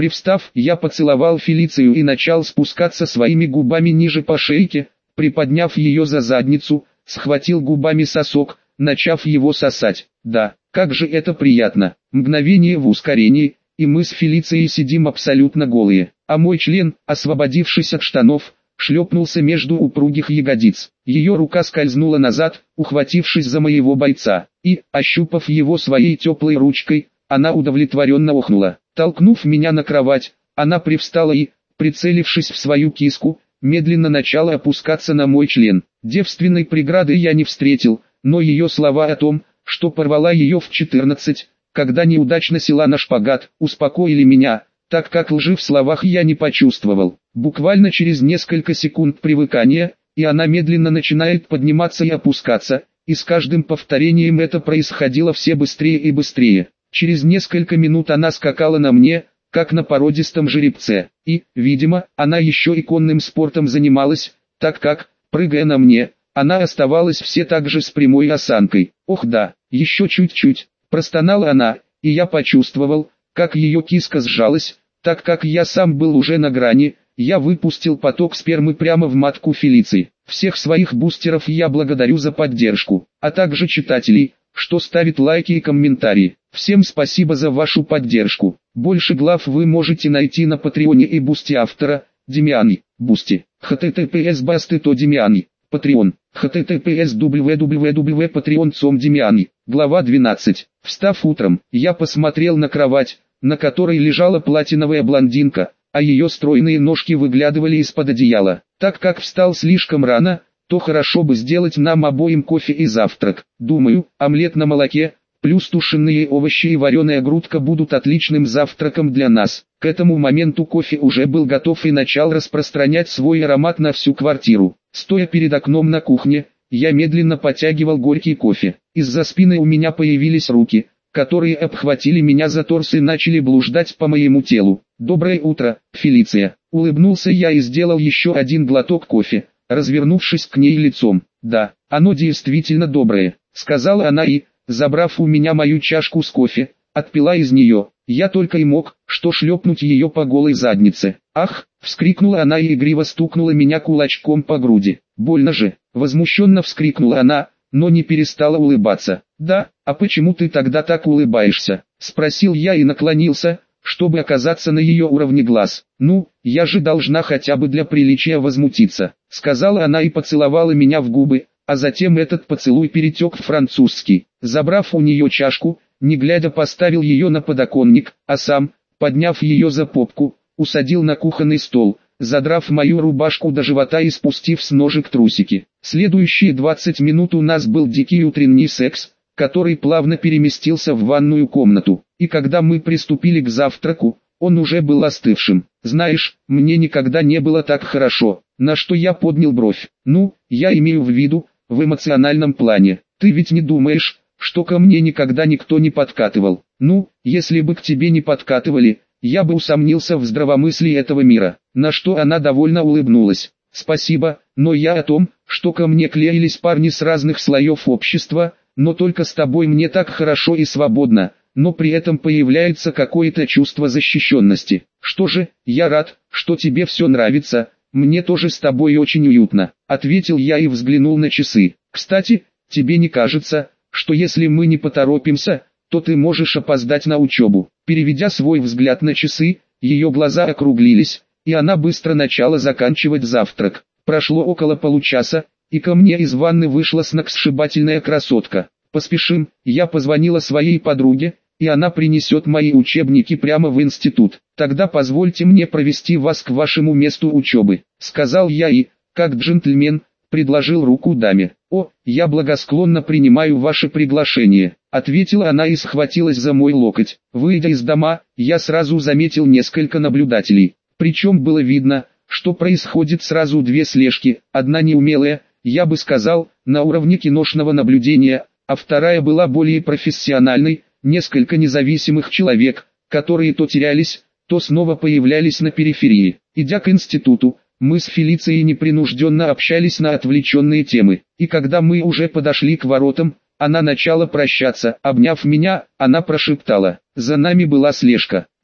Привстав, я поцеловал Фелицию и начал спускаться своими губами ниже по шейке, приподняв ее за задницу, схватил губами сосок, начав его сосать. Да, как же это приятно. Мгновение в ускорении, и мы с Фелицией сидим абсолютно голые, а мой член, освободившись от штанов, шлепнулся между упругих ягодиц. Ее рука скользнула назад, ухватившись за моего бойца, и, ощупав его своей теплой ручкой, она удовлетворенно охнула. Толкнув меня на кровать, она привстала и, прицелившись в свою киску, медленно начала опускаться на мой член. Девственной преграды я не встретил, но ее слова о том, что порвала ее в 14, когда неудачно села на шпагат, успокоили меня, так как лжи в словах я не почувствовал. Буквально через несколько секунд привыкания, и она медленно начинает подниматься и опускаться, и с каждым повторением это происходило все быстрее и быстрее. Через несколько минут она скакала на мне, как на породистом жеребце, и, видимо, она еще и конным спортом занималась, так как, прыгая на мне, она оставалась все так же с прямой осанкой. Ох да, еще чуть-чуть, простонала она, и я почувствовал, как ее киска сжалась, так как я сам был уже на грани, я выпустил поток спермы прямо в матку Фелиции. Всех своих бустеров я благодарю за поддержку, а также читателей, что ставит лайки и комментарии. Всем спасибо за вашу поддержку. Больше глав вы можете найти на Патреоне и Бусти автора, Демиани, Бусти, https://basty.to Демиани, Patreon, https www.patreon.com Демиани. Глава 12. Встав утром, я посмотрел на кровать, на которой лежала платиновая блондинка, а ее стройные ножки выглядывали из-под одеяла. Так как встал слишком рано, то хорошо бы сделать нам обоим кофе и завтрак. Думаю, омлет на молоке, плюс тушеные овощи и вареная грудка будут отличным завтраком для нас. К этому моменту кофе уже был готов и начал распространять свой аромат на всю квартиру. Стоя перед окном на кухне, я медленно потягивал горький кофе. Из-за спины у меня появились руки, которые обхватили меня за торс и начали блуждать по моему телу. «Доброе утро, Фелиция!» Улыбнулся я и сделал еще один глоток кофе, развернувшись к ней лицом. «Да, оно действительно доброе», — сказала она и, забрав у меня мою чашку с кофе, отпила из нее. Я только и мог, что шлепнуть ее по голой заднице. «Ах!» — вскрикнула она и игриво стукнула меня кулачком по груди. «Больно же!» — возмущенно вскрикнула она, но не перестала улыбаться. «Да, а почему ты тогда так улыбаешься?» — спросил я и наклонился, чтобы оказаться на ее уровне глаз. «Ну, я же должна хотя бы для приличия возмутиться», — сказала она и поцеловала меня в губы, а затем этот поцелуй перетек в французский. Забрав у нее чашку, не глядя поставил ее на подоконник, а сам, подняв ее за попку, усадил на кухонный стол, задрав мою рубашку до живота и спустив с ножек трусики. Следующие 20 минут у нас был дикий утренний секс, который плавно переместился в ванную комнату, и когда мы приступили к завтраку, он уже был остывшим. «Знаешь, мне никогда не было так хорошо», на что я поднял бровь. «Ну, я имею в виду, в эмоциональном плане. Ты ведь не думаешь, что ко мне никогда никто не подкатывал? Ну, если бы к тебе не подкатывали, я бы усомнился в здравомыслии этого мира». На что она довольно улыбнулась. «Спасибо, но я о том, что ко мне клеились парни с разных слоев общества, но только с тобой мне так хорошо и свободно, но при этом появляется какое-то чувство защищенности. Что же, я рад, что тебе все нравится, мне тоже с тобой очень уютно», — ответил я и взглянул на часы. «Кстати, тебе не кажется, что если мы не поторопимся, то ты можешь опоздать на учебу?» Переведя свой взгляд на часы, ее глаза округлились, и она быстро начала заканчивать завтрак. Прошло около получаса, и ко мне из ванны вышла сногсшибательная красотка. «Поспешим», я позвонила своей подруге, и она принесет мои учебники прямо в институт. «Тогда позвольте мне провести вас к вашему месту учебы», — сказал я и, как джентльмен, предложил руку даме. «О, я благосклонно принимаю ваше приглашение», — ответила она и схватилась за мой локоть. Выйдя из дома, я сразу заметил несколько наблюдателей. Причем было видно, что происходит сразу две слежки, одна неумелая, я бы сказал, на уровне киношного наблюдения, а вторая была более профессиональной, несколько независимых человек, которые то терялись, то снова появлялись на периферии. Идя к институту, мы с Фелицией непринужденно общались на отвлеченные темы, и когда мы уже подошли к воротам, она начала прощаться. Обняв меня, она прошептала: «За нами была слежка, и,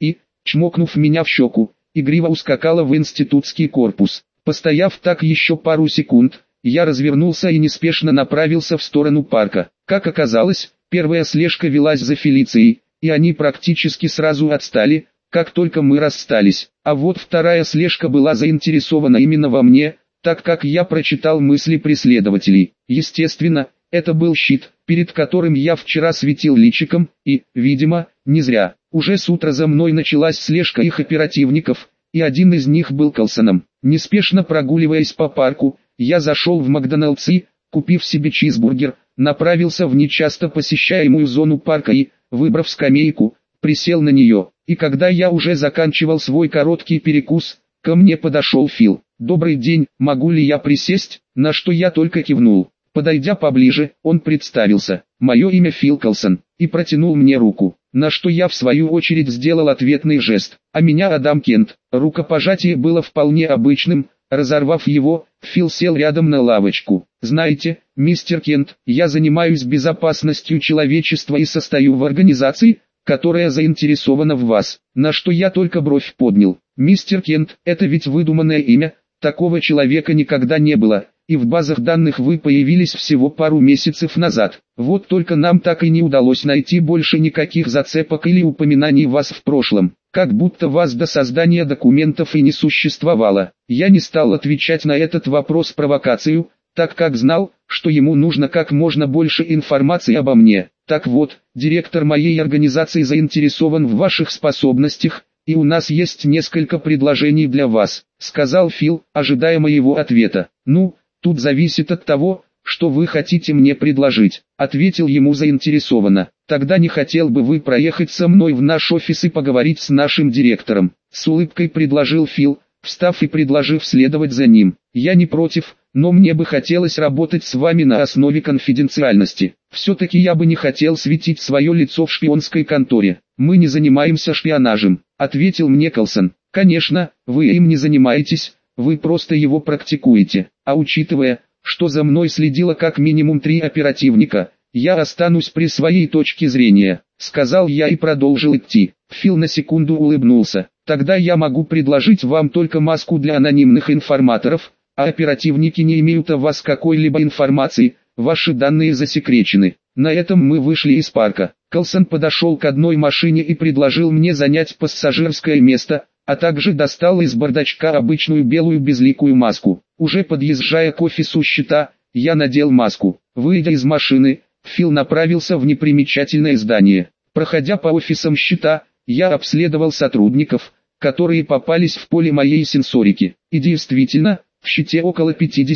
чмокнув меня в щеку, игриво ускакала в институтский корпус. Постояв так еще пару секунд, я развернулся и неспешно направился в сторону парка. Как оказалось, первая слежка велась за Фелицией, и они практически сразу отстали, как только мы расстались. А вот вторая слежка была заинтересована именно во мне, так как я прочитал мысли преследователей. Естественно, это был щит, перед которым я вчера светил личиком, и, видимо, не зря. Уже с утра за мной началась слежка их оперативников, и один из них был Колсоном. Неспешно прогуливаясь по парку, я зашел в Макдоналдс и, купив себе чизбургер, направился в нечасто посещаемую зону парка и, выбрав скамейку, присел на нее. И когда я уже заканчивал свой короткий перекус, ко мне подошел Фил. «Добрый день, могу ли я присесть?» На что я только кивнул. Подойдя поближе, он представился. «Мое имя Фил Колсон», и протянул мне руку. На что я в свою очередь сделал ответный жест. «А меня Адам Кент». Рукопожатие было вполне обычным. Разорвав его, Фил сел рядом на лавочку. «Знаете, мистер Кент, я занимаюсь безопасностью человечества и состою в организации, которая заинтересована в вас». На что я только бровь поднял. «Мистер Кент, это ведь выдуманное имя, такого человека никогда не было, и в базах данных вы появились всего пару месяцев назад. Вот только нам так и не удалось найти больше никаких зацепок или упоминаний вас в прошлом, как будто вас до создания документов и не существовало». Я не стал отвечать на этот вопрос провокацию, так как знал, что ему нужно как можно больше информации обо мне. «Так вот, директор моей организации заинтересован в ваших способностях, и у нас есть несколько предложений для вас», — сказал Фил, ожидая моего ответа. «Ну, тут зависит от того, что вы хотите мне предложить», — ответил ему заинтересованно. «Тогда не хотел бы вы проехать со мной в наш офис и поговорить с нашим директором?» С улыбкой предложил Фил, встав и предложив следовать за ним. «Я не против, но мне бы хотелось работать с вами на основе конфиденциальности. Все-таки я бы не хотел светить свое лицо в шпионской конторе. Мы не занимаемся шпионажем», — ответил мне Колсон. «Конечно, вы им не занимаетесь, вы просто его практикуете. А учитывая, что за мной следило как минимум 3 оперативника, я останусь при своей точке зрения», — сказал я и продолжил идти. Фил на секунду улыбнулся. «Тогда я могу предложить вам только маску для анонимных информаторов, а оперативники не имеют о вас какой-либо информации, ваши данные засекречены». На этом мы вышли из парка. Колсон подошел к одной машине и предложил мне занять пассажирское место, а также достал из бардачка обычную белую безликую маску. Уже подъезжая к офису щита, я надел маску. Выйдя из машины, Фил направился в непримечательное здание. Проходя по офисам щита, я обследовал сотрудников, которые попались в поле моей сенсорики. И действительно, в щите около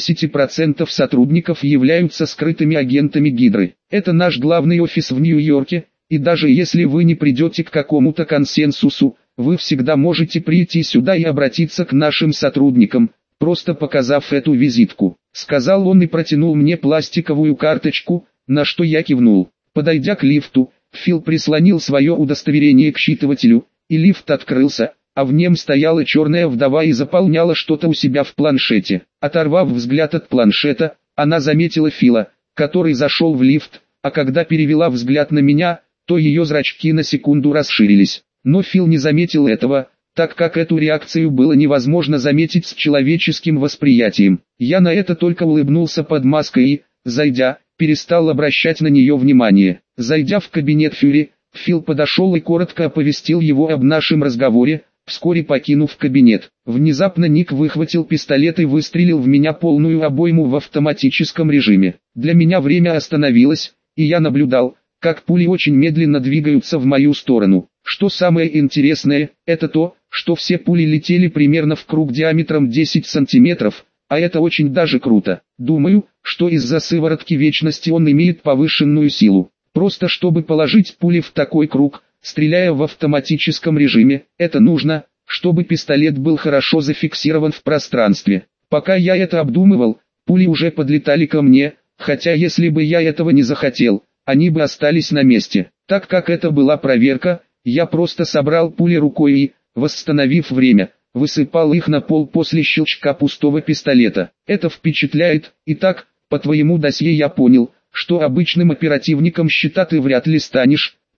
50% сотрудников являются скрытыми агентами Гидры. Это наш главный офис в Нью-Йорке, и даже если вы не придете к какому-то консенсусу, вы всегда можете прийти сюда и обратиться к нашим сотрудникам, просто показав эту визитку», — сказал он и протянул мне пластиковую карточку, на что я кивнул. Подойдя к лифту, Фил прислонил свое удостоверение к считывателю, и лифт открылся, а в нем стояла черная вдова и заполняла что-то у себя в планшете. Оторвав взгляд от планшета, она заметила Фила, который зашел в лифт, а когда перевела взгляд на меня, то ее зрачки на секунду расширились. Но Фил не заметил этого, так как эту реакцию было невозможно заметить с человеческим восприятием. Я на это только улыбнулся под маской и, зайдя, перестал обращать на нее внимание. Зайдя в кабинет Фьюри, Фил подошел и коротко оповестил его об нашем разговоре, вскоре покинув кабинет. Внезапно Ник выхватил пистолет и выстрелил в меня полную обойму в автоматическом режиме. Для меня время остановилось, и я наблюдал, как пули очень медленно двигаются в мою сторону. Что самое интересное, это то, что все пули летели примерно в круг диаметром 10 сантиметров, а это очень даже круто. Думаю, что из-за сыворотки вечности он имеет повышенную силу. Просто чтобы положить пули в такой круг, стреляя в автоматическом режиме, это нужно, чтобы пистолет был хорошо зафиксирован в пространстве. Пока я это обдумывал, пули уже подлетали ко мне, хотя если бы я этого не захотел, они бы остались на месте. Так как это была проверка, я просто собрал пули рукой и, восстановив время, высыпал их на пол после щелчка пустого пистолета. Это впечатляет. Итак, по твоему досье я понял, что обычным оперативником щита ты вряд ли станешь,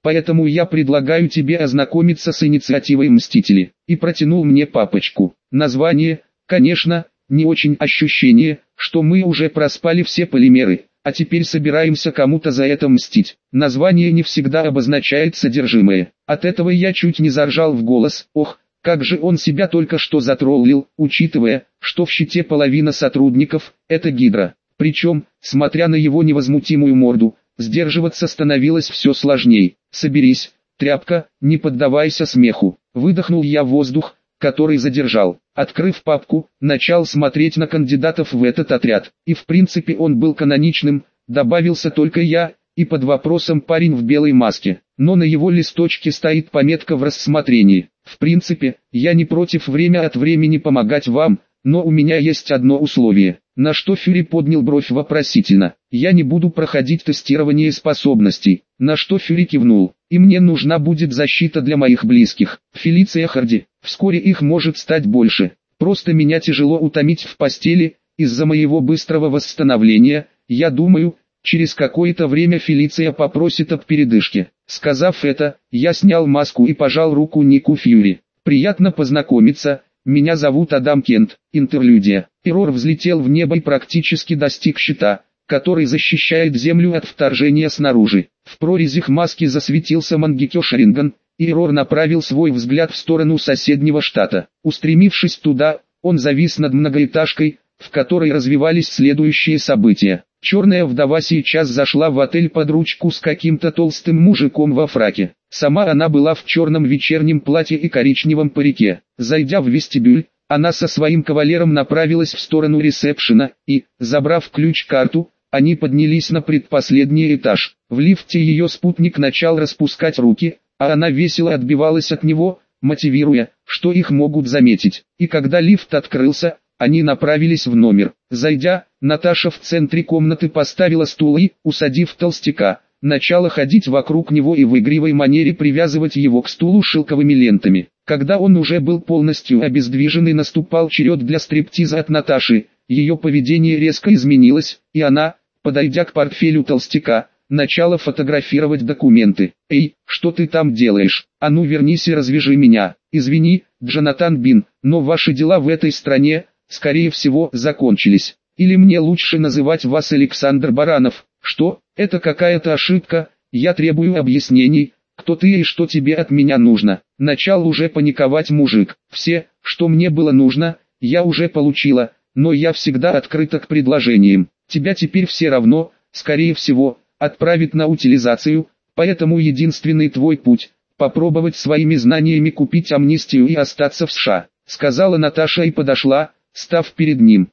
Поэтому я предлагаю тебе ознакомиться с инициативой «Мстители». И протянул мне папочку. Название, конечно, не очень, ощущение, что мы уже проспали все полимеры, а теперь собираемся кому-то за это мстить. Название не всегда обозначает содержимое. От этого я чуть не заржал в голос. Ох, как же он себя только что затроллил, учитывая, что в щите половина сотрудников – это Гидра. Причем, смотря на его невозмутимую морду, сдерживаться становилось все сложней. «Соберись, тряпка, не поддавайся смеху». Выдохнул я воздух, который задержал. Открыв папку, начал смотреть на кандидатов в этот отряд. И в принципе он был каноничным, добавился только я, и под вопросом парень в белой маске. Но на его листочке стоит пометка в рассмотрении. В принципе, я не против время от времени помогать вам, но у меня есть одно условие. На что Фюри поднял бровь вопросительно. Я не буду проходить тестирование способностей. На что Фюри кивнул. И мне нужна будет защита для моих близких. Фелиция Харди. Вскоре их может стать больше. Просто меня тяжело утомить в постели, из-за моего быстрого восстановления. Я думаю, через какое-то время Фелиция попросит об передышке. Сказав это, я снял маску и пожал руку Нику Фьюри. Приятно познакомиться. Меня зовут Адам Кент. Интерлюдия. Эррор взлетел в небо и практически достиг щита, который защищает Землю от вторжения снаружи. В прорезях маски засветился Мангекё Шаринган, и Эррор направил свой взгляд в сторону соседнего штата. Устремившись туда, он завис над многоэтажкой, в которой развивались следующие события. Черная вдова сейчас зашла в отель под ручку с каким-то толстым мужиком во фраке. Сама она была в черном вечернем платье и коричневом парике. Зайдя в вестибюль, она со своим кавалером направилась в сторону ресепшена, и, забрав ключ-карту, они поднялись на предпоследний этаж. В лифте ее спутник начал распускать руки, а она весело отбивалась от него, мотивируя, что их могут заметить. И когда лифт открылся, они направились в номер. Зайдя, Наташа в центре комнаты поставила стул и, усадив толстяка, начала ходить вокруг него и в игривой манере привязывать его к стулу шелковыми лентами. Когда он уже был полностью обездвижен и наступал черед для стриптиза от Наташи, ее поведение резко изменилось, и она, подойдя к портфелю толстяка, начала фотографировать документы. «Эй, что ты там делаешь? А ну вернись и развяжи меня. Извини, Джонатан Бин, но ваши дела в этой стране, скорее всего, закончились. Или мне лучше называть вас Александр Баранов». «Что? Это какая-то ошибка, я требую объяснений, кто ты и что тебе от меня нужно». Начал уже паниковать мужик. «Все, что мне было нужно, я уже получила, но я всегда открыта к предложениям. Тебя теперь все равно, скорее всего, отправят на утилизацию, поэтому единственный твой путь – попробовать своими знаниями купить амнистию и остаться в США», – сказала Наташа и подошла, став перед ним.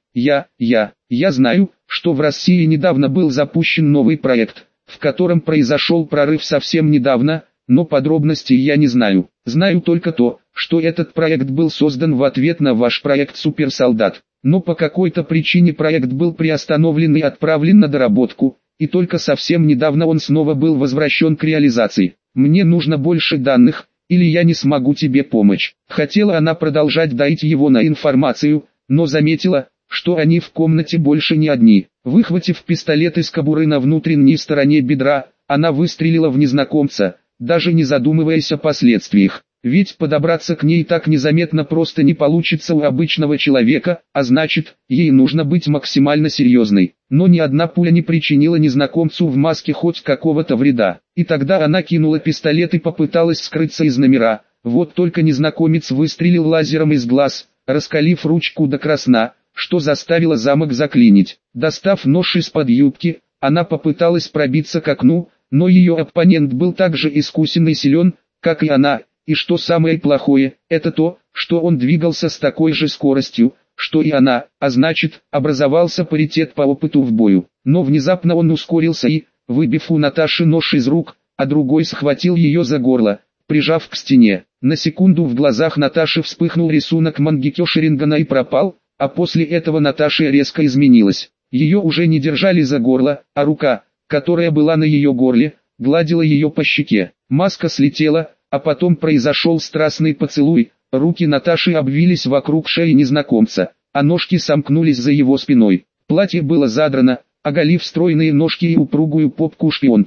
Я знаю, что в России недавно был запущен новый проект, в котором произошел прорыв совсем недавно, но подробностей я не знаю. Знаю только то, что этот проект был создан в ответ на ваш проект «Суперсолдат». Но по какой-то причине проект был приостановлен и отправлен на доработку, и только совсем недавно он снова был возвращен к реализации. Мне нужно больше данных, или я не смогу тебе помочь. Хотела она продолжать доить его на информацию, но заметила, что они в комнате больше не одни. Выхватив пистолет из кобуры на внутренней стороне бедра, она выстрелила в незнакомца, даже не задумываясь о последствиях. Ведь подобраться к ней так незаметно просто не получится у обычного человека, а значит, ей нужно быть максимально серьезной. Но ни одна пуля не причинила незнакомцу в маске хоть какого-то вреда. И тогда она кинула пистолет и попыталась скрыться из номера. Вот только незнакомец выстрелил лазером из глаз, раскалив ручку до красна, что заставило замок заклинить. Достав нож из-под юбки, она попыталась пробиться к окну, но ее оппонент был так же искусен и силен, как и она, и что самое плохое, это то, что он двигался с такой же скоростью, что и она, а значит, образовался паритет по опыту в бою. Но внезапно он ускорился и, выбив у Наташи нож из рук, а другой схватил ее за горло, прижав к стене. На секунду в глазах Наташи вспыхнул рисунок Мангекё Шарингана и пропал, а после этого Наташа резко изменилась. Ее уже не держали за горло, а рука, которая была на ее горле, гладила ее по щеке. Маска слетела, а потом произошел страстный поцелуй, руки Наташи обвились вокруг шеи незнакомца, а ножки сомкнулись за его спиной. Платье было задрано, оголив стройные ножки и упругую попку шпионки.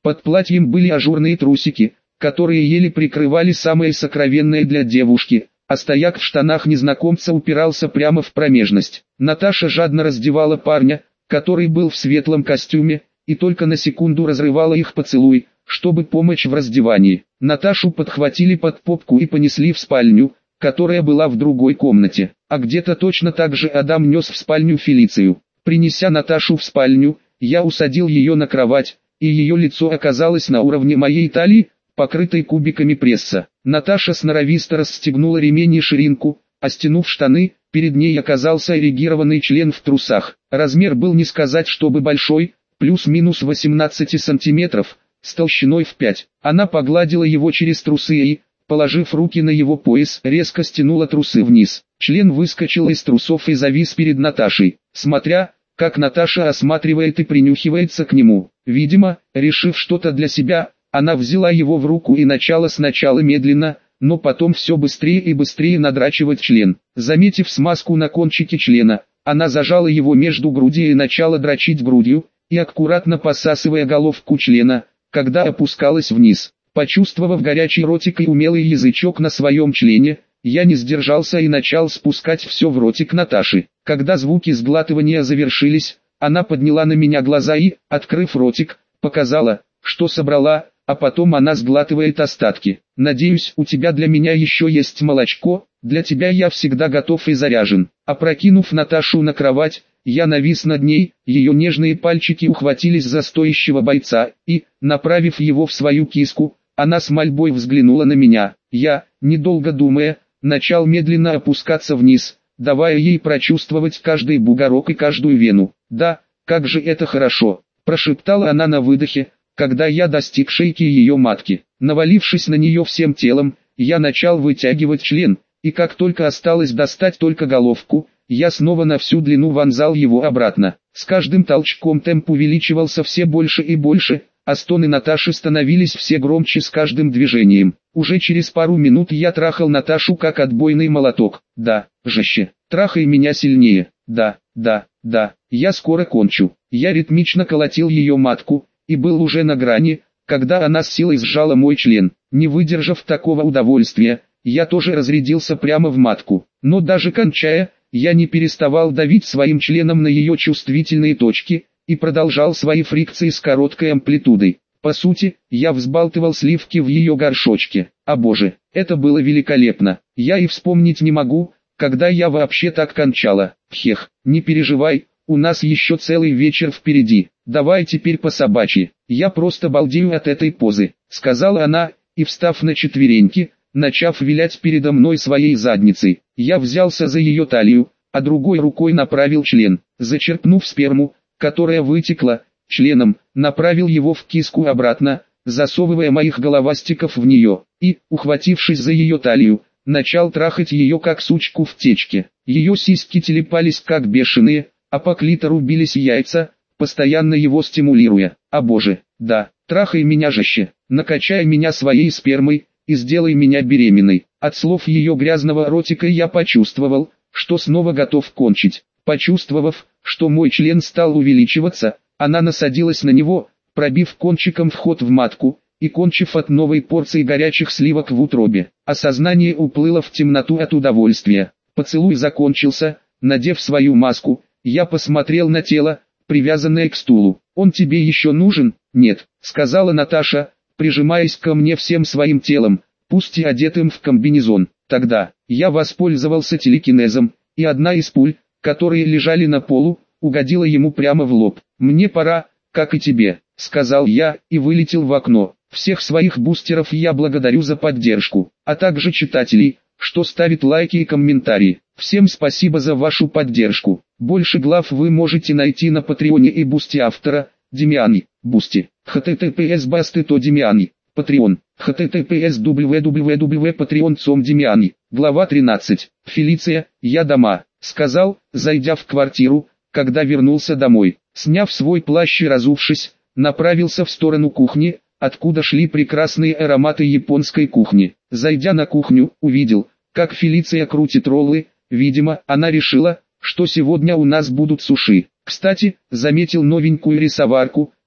Под платьем были ажурные трусики, которые еле прикрывали самое сокровенное для девушки, а стояк в штанах незнакомца упирался прямо в промежность. Наташа жадно раздевала парня, который был в светлом костюме, и только на секунду разрывала их поцелуй, чтобы помочь в раздевании. Наташу подхватили под попку и понесли в спальню, которая была в другой комнате, а где-то точно так же Адам нес в спальню Фелицию. Принеся Наташу в спальню, я усадил ее на кровать, и ее лицо оказалось на уровне моей талии, покрытой кубиками пресса. Наташа сноровисто расстегнула ремень и ширинку, а стянув штаны, перед ней оказался эрегированный член в трусах. Размер был не сказать чтобы большой, плюс-минус 18 сантиметров, с толщиной в 5. Она погладила его через трусы и, положив руки на его пояс, резко стянула трусы вниз. Член выскочил из трусов и завис перед Наташей, смотря, как Наташа осматривает и принюхивается к нему. Видимо, решив что-то для себя, она взяла его в руку и начала сначала медленно, но потом все быстрее и быстрее надрачивать член. Заметив смазку на кончике члена, она зажала его между груди и начала дрочить грудью, и аккуратно посасывая головку члена, когда опускалась вниз. Почувствовав горячий ротик и умелый язычок на своем члене, я не сдержался и начал спускать все в ротик Наташи. Когда звуки сглатывания завершились, она подняла на меня глаза и, открыв ротик, показала, что собрала, а потом она сглатывает остатки. «Надеюсь, у тебя для меня еще есть молочко, для тебя я всегда готов и заряжен». Опрокинув Наташу на кровать, я навис над ней, ее нежные пальчики ухватились за стоящего бойца, и, направив его в свою киску, она с мольбой взглянула на меня. Я, недолго думая, начал медленно опускаться вниз, давая ей прочувствовать каждый бугорок и каждую вену. «Да, как же это хорошо», – прошептала она на выдохе, когда я достиг шейки ее матки. Навалившись на нее всем телом, я начал вытягивать член, и как только осталось достать только головку, я снова на всю длину вонзал его обратно. С каждым толчком темп увеличивался все больше и больше, а стоны Наташи становились все громче с каждым движением. Уже через пару минут я трахал Наташу как отбойный молоток. «Да, жестче, трахай меня сильнее, да, да, да, я скоро кончу». Я ритмично колотил ее матку, и был уже на грани, когда она с силой сжала мой член. Не выдержав такого удовольствия, я тоже разрядился прямо в матку. Но даже кончая, я не переставал давить своим членом на ее чувствительные точки, и продолжал свои фрикции с короткой амплитудой. По сути, я взбалтывал сливки в ее горшочке. А боже, это было великолепно. Я и вспомнить не могу, когда я вообще так кончала. Хех, не переживай, у нас еще целый вечер впереди. Давай теперь по собачьи. Я просто балдею от этой позы, сказала она, и встав на четвереньки, начав вилять передо мной своей задницей, я взялся за ее талию, а другой рукой направил член, зачерпнув сперму, которая вытекла, членом, направил его в киску обратно, засовывая моих головастиков в нее, и, ухватившись за ее талию, начал трахать ее как сучку в течке. Ее сиськи телепались как бешеные, а по клитору бились яйца, постоянно его стимулируя. «А боже, да, трахай меня жестче, накачай меня своей спермой, и сделай меня беременной». От слов ее грязного ротика я почувствовал, что снова готов кончить. Почувствовав, что мой член стал увеличиваться, она насадилась на него, пробив кончиком вход в матку, и кончив от новой порции горячих сливок в утробе. Осознание уплыло в темноту от удовольствия. Поцелуй закончился, надев свою маску, я посмотрел на тело, привязанное к стулу. «Он тебе еще нужен?» «Нет», — сказала Наташа, прижимаясь ко мне всем своим телом, пусть и одетым в комбинезон. Тогда я воспользовался телекинезом, и одна из пуль, которые лежали на полу, угодила ему прямо в лоб. «Мне пора, как и тебе», — сказал я, и вылетел в окно. Всех своих бустеров я благодарю за поддержку, а также читателей, что ставит лайки и комментарии. Всем спасибо за вашу поддержку. Больше глав вы можете найти на Патреоне и Бусти автора, Демиани, Бусти, https://basty.to Демиани, Patreon, https www.patreon.com Демиани. Глава 13. Фелиция, я дома, сказал, зайдя в квартиру, когда вернулся домой. Сняв свой плащ и разувшись, направился в сторону кухни, откуда шли прекрасные ароматы японской кухни. Зайдя на кухню, увидел, как Фелиция крутит роллы. Видимо, она решила, что сегодня у нас будут суши. Кстати, заметил новенькую рисоварку,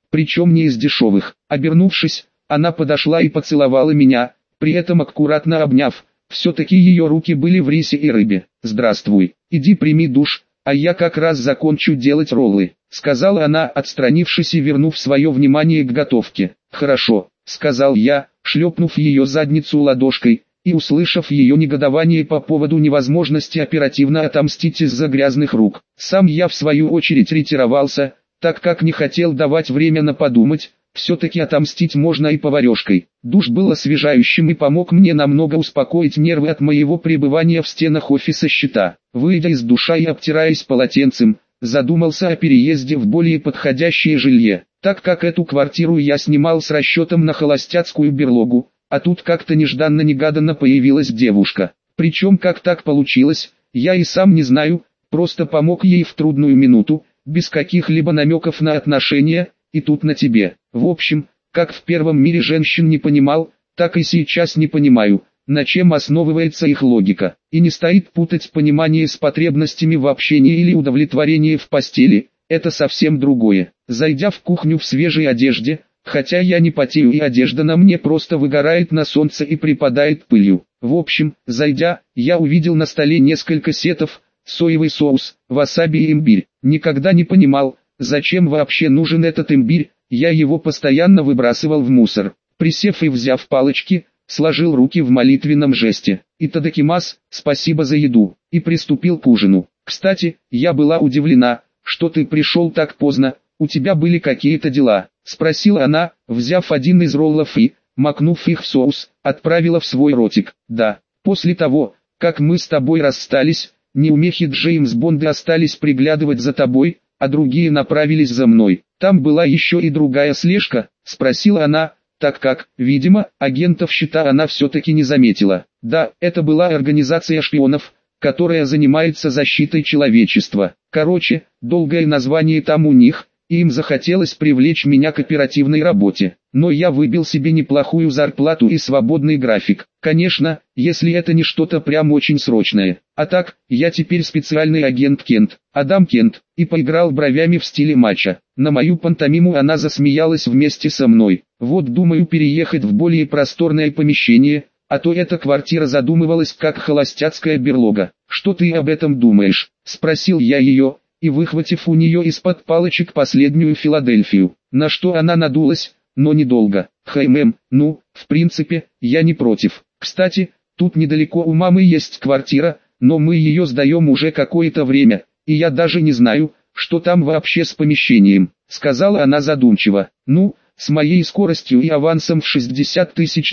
причем не из дешевых. Обернувшись, она подошла и поцеловала меня, при этом аккуратно обняв. Все-таки ее руки были в рисе и рыбе. «Здравствуй, иди прими душ, а я как раз закончу делать роллы», — сказала она, отстранившись и вернув свое внимание к готовке. «Хорошо», — сказал я, шлепнув ее задницу ладошкой, и услышав ее негодование по поводу невозможности оперативно отомстить из-за грязных рук. Сам я в свою очередь ретировался, так как не хотел давать время на подумать. Все-таки отомстить можно и поварешкой. Душ был освежающим и помог мне намного успокоить нервы от моего пребывания в стенах офиса счета. Выйдя из душа и обтираясь полотенцем, задумался о переезде в более подходящее жилье, так как эту квартиру я снимал с расчетом на холостяцкую берлогу, а тут как-то нежданно-негаданно появилась девушка. Причем как так получилось, я и сам не знаю, просто помог ей в трудную минуту, без каких-либо намеков на отношения, и тут на тебе. В общем, как в первом мире женщин не понимал, так и сейчас не понимаю, на чем основывается их логика. И не стоит путать понимание с потребностями в общении или удовлетворение в постели, это совсем другое. Зайдя в кухню в свежей одежде, хотя я не потею и одежда на мне просто выгорает на солнце и припадает пылью. В общем, зайдя, я увидел на столе несколько сетов, соевый соус, васаби и имбирь. Никогда не понимал, зачем вообще нужен этот имбирь, я его постоянно выбрасывал в мусор. Присев и взяв палочки, сложил руки в молитвенном жесте. «Итадакимас, спасибо за еду», и приступил к ужину. «Кстати, я была удивлена, что ты пришел так поздно, у тебя были какие-то дела?» — спросила она, взяв один из роллов и, макнув их в соус, отправила в свой ротик. «Да, после того, как мы с тобой расстались, неумехи Джеймс Бонды остались приглядывать за тобой, а другие направились за мной. Там была еще и другая слежка?» — спросила она, так как, видимо, агентов счета она все-таки не заметила. «Да, это была организация шпионов, которая занимается защитой человечества. Короче, долгое название там у них, и им захотелось привлечь меня к оперативной работе. Но я выбил себе неплохую зарплату и свободный график. Конечно, если это не что-то прям очень срочное. А так, я теперь специальный агент Кент, Адам Кент, и поиграл бровями в стиле матча. На мою пантомиму она засмеялась вместе со мной. Вот думаю переехать в более просторное помещение, а то эта квартира задумывалась как холостяцкая берлога. Что ты об этом думаешь? Спросил я ее, и выхватив у нее из-под палочек последнюю Филадельфию, на что она надулась, но недолго. «Хай, мэм, ну, в принципе, я не против. Кстати, тут недалеко у мамы есть квартира, но мы ее сдаем уже какое-то время, и я даже не знаю, что там вообще с помещением», — сказала она задумчиво. «Ну, с моей скоростью и авансом в $60 тысяч,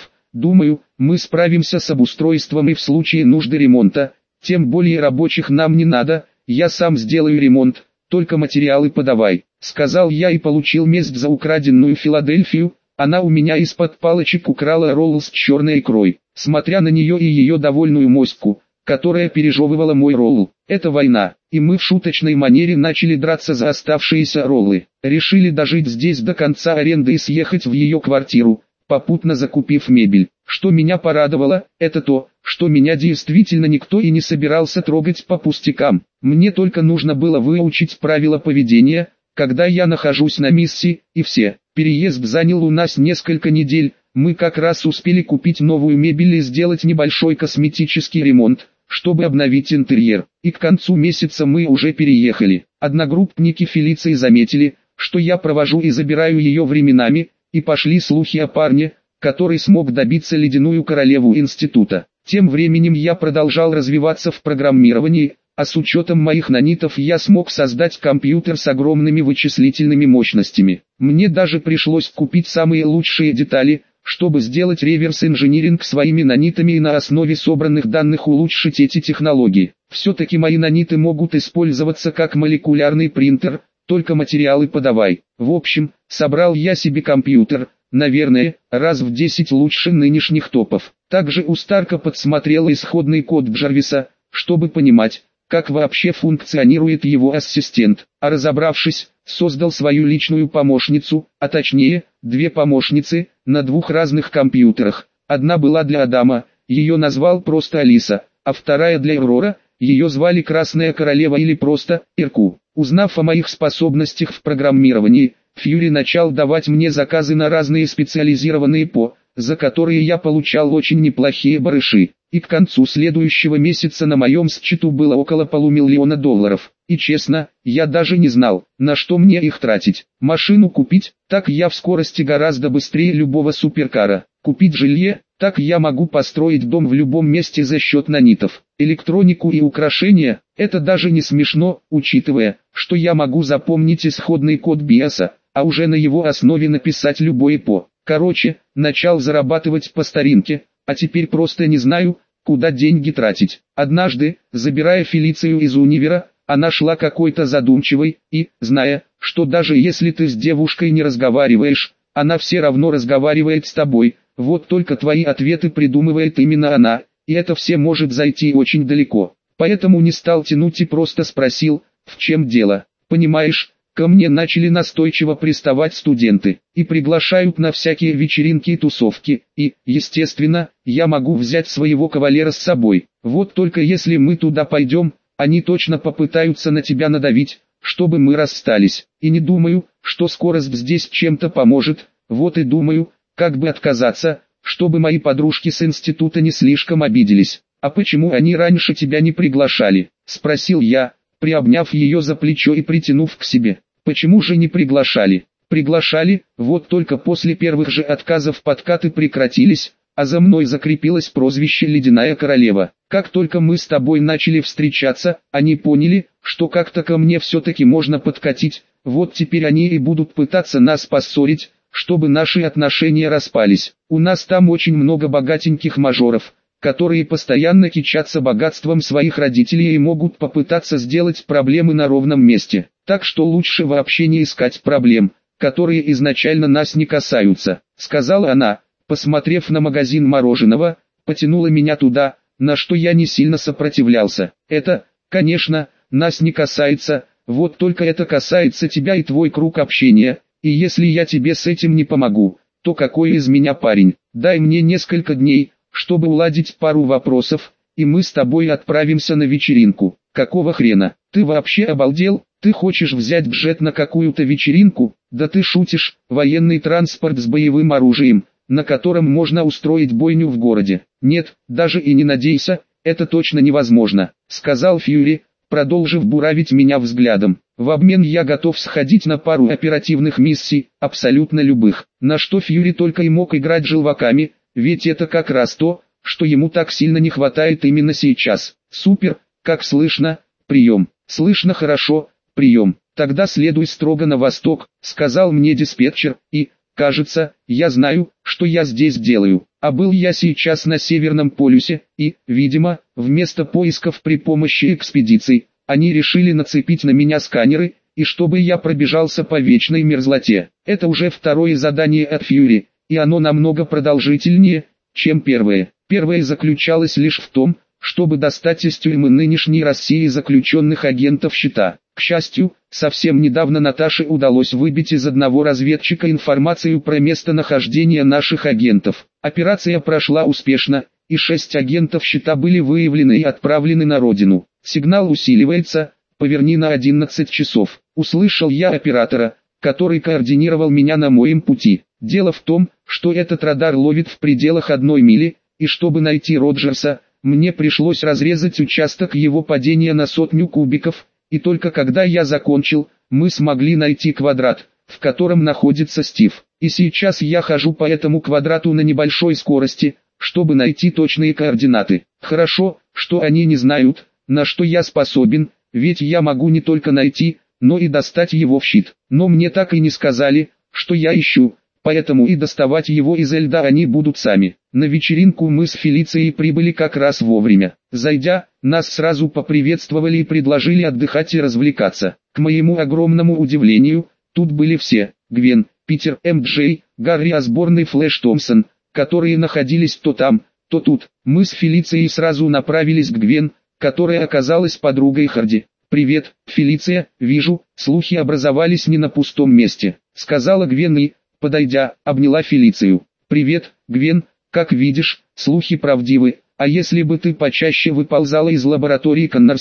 думаю, мы справимся с обустройством и в случае нужды ремонта, тем более рабочих нам не надо, я сам сделаю ремонт, только материалы подавай», — сказал я и получил месть за украденную Филадельфию. Она у меня из-под палочек украла ролл с черной икрой. Смотря на нее и ее довольную моську, которая пережевывала мой ролл. Это война, и мы в шуточной манере начали драться за оставшиеся роллы. Решили дожить здесь до конца аренды и съехать в ее квартиру, попутно закупив мебель. Что меня порадовало, это то, что меня действительно никто и не собирался трогать по пустякам. Мне только нужно было выучить правила поведения, когда я нахожусь на миссии, и все. Переезд занял у нас несколько недель, мы как раз успели купить новую мебель и сделать небольшой косметический ремонт, чтобы обновить интерьер. И к концу месяца мы уже переехали. Одногруппники Фелиции заметили, что я провожу и забираю ее временами, и пошли слухи о парне, который смог добиться ледяную королеву института. Тем временем я продолжал развиваться в программировании, а с учетом моих нанитов я смог создать компьютер с огромными вычислительными мощностями. Мне даже пришлось купить самые лучшие детали, чтобы сделать реверс-инжиниринг своими нанитами и на основе собранных данных улучшить эти технологии. Все-таки мои наниты могут использоваться как молекулярный принтер, только материалы подавай. В общем, собрал я себе компьютер, наверное, раз в 10 лучше нынешних топов. Также у Старка подсмотрел исходный код Джарвиса, чтобы понимать, как вообще функционирует его ассистент. А разобравшись, создал свою личную помощницу, а точнее, две помощницы, на двух разных компьютерах. Одна была для Адама, ее назвал просто Алиса, а вторая для Эррора, ее звали Красная Королева или просто Ирку. Узнав о моих способностях в программировании, Фьюри начал давать мне заказы на разные специализированные ПО, за которые я получал очень неплохие барыши. И к концу следующего месяца на моем счету было около $500 000. И честно, я даже не знал, на что мне их тратить. Машину купить, так я в скорости гораздо быстрее любого суперкара. Купить жилье, так я могу построить дом в любом месте за счет нанитов. Электронику и украшения, это даже не смешно, учитывая, что я могу запомнить исходный код BIOS, а уже на его основе написать любое ПО. Короче, начал зарабатывать по старинке, а теперь просто не знаю, куда деньги тратить. Однажды, забирая Фелицию из универа, она шла какой-то задумчивой, и, зная, что даже если ты с девушкой не разговариваешь, она все равно разговаривает с тобой, вот только твои ответы придумывает именно она, и это все может зайти очень далеко. Поэтому не стал тянуть и просто спросил, в чем дело. Понимаешь, ко мне начали настойчиво приставать студенты, и приглашают на всякие вечеринки и тусовки, и, естественно, я могу взять своего кавалера с собой. Вот только если мы туда пойдем, они точно попытаются на тебя надавить, чтобы мы расстались. И не думаю, что скорость здесь чем-то поможет, вот и думаю, как бы отказаться, чтобы мои подружки с института не слишком обиделись. «А почему они раньше тебя не приглашали?» – спросил я, приобняв ее за плечо и притянув к себе. «Почему же не приглашали?» «Приглашали, вот только после первых же отказов подкаты прекратились, а за мной закрепилось прозвище «Ледяная королева». Как только мы с тобой начали встречаться, они поняли, что как-то ко мне все-таки можно подкатить, вот теперь они и будут пытаться нас поссорить, чтобы наши отношения распались. У нас там очень много богатеньких мажоров, которые постоянно кичатся богатством своих родителей и могут попытаться сделать проблемы на ровном месте. Так что лучше вообще не искать проблем, которые изначально нас не касаются», — сказала она, посмотрев на магазин мороженого, потянула меня туда, на что я не сильно сопротивлялся. «Это, конечно, нас не касается, вот только это касается тебя и твой круг общения, и если я тебе с этим не помогу, то какой из меня парень? Дай мне несколько дней, чтобы уладить пару вопросов, и мы с тобой отправимся на вечеринку». «Какого хрена? Ты вообще обалдел? Ты хочешь взять джет на какую-то вечеринку? Да ты шутишь, военный транспорт с боевым оружием, на котором можно устроить бойню в городе. Нет, даже и не надейся, это точно невозможно», — сказал Фьюри, продолжив буравить меня взглядом. «В обмен я готов сходить на пару оперативных миссий, абсолютно любых». На что Фьюри только и мог играть желваками, ведь это как раз то, что ему так сильно не хватает именно сейчас. «Супер, как слышно, прием». «Слышно хорошо, прием. Тогда следуй строго на восток», — сказал мне диспетчер, и, кажется, я знаю, что я здесь делаю. А был я сейчас на Северном полюсе, и, видимо, вместо поисков при помощи экспедиций, они решили нацепить на меня сканеры, и чтобы я пробежался по вечной мерзлоте. Это уже второе задание от Фьюри, и оно намного продолжительнее, чем первое. Первое заключалось лишь в том, чтобы достать из тюрьмы нынешней России заключенных агентов щита. К счастью, совсем недавно Наташе удалось выбить из одного разведчика информацию про местонахождение наших агентов. Операция прошла успешно, и 6 агентов щита были выявлены и отправлены на родину. «Сигнал усиливается, поверни на 11 часов», — услышал я оператора, который координировал меня на моем пути. Дело в том, что этот радар ловит в пределах 1 мили, и чтобы найти Роджерса, мне пришлось разрезать участок его падения на 100 кубиков, и только когда я закончил, мы смогли найти квадрат, в котором находится Стив. И сейчас я хожу по этому квадрату на небольшой скорости, чтобы найти точные координаты. Хорошо, что они не знают, на что я способен, ведь я могу не только найти, но и достать его в щит. Но мне так и не сказали, что я ищу, поэтому и доставать его из льда они будут сами. На вечеринку мы с Фелицией прибыли как раз вовремя. Зайдя, нас сразу поприветствовали и предложили отдыхать и развлекаться. К моему огромному удивлению, тут были все: Гвен, Питер, Джей, Гарри Осборн и Флэш Томпсон, которые находились то там, то тут. Мы с Фелицией сразу направились к Гвен, которая оказалась подругой Харди. «Привет, Фелиция, вижу, слухи образовались не на пустом месте», — сказала Гвен и, подойдя, обняла Фелицию. «Привет, Гвен, как видишь, слухи правдивы, а если бы ты почаще выползала из лаборатории Коннорса,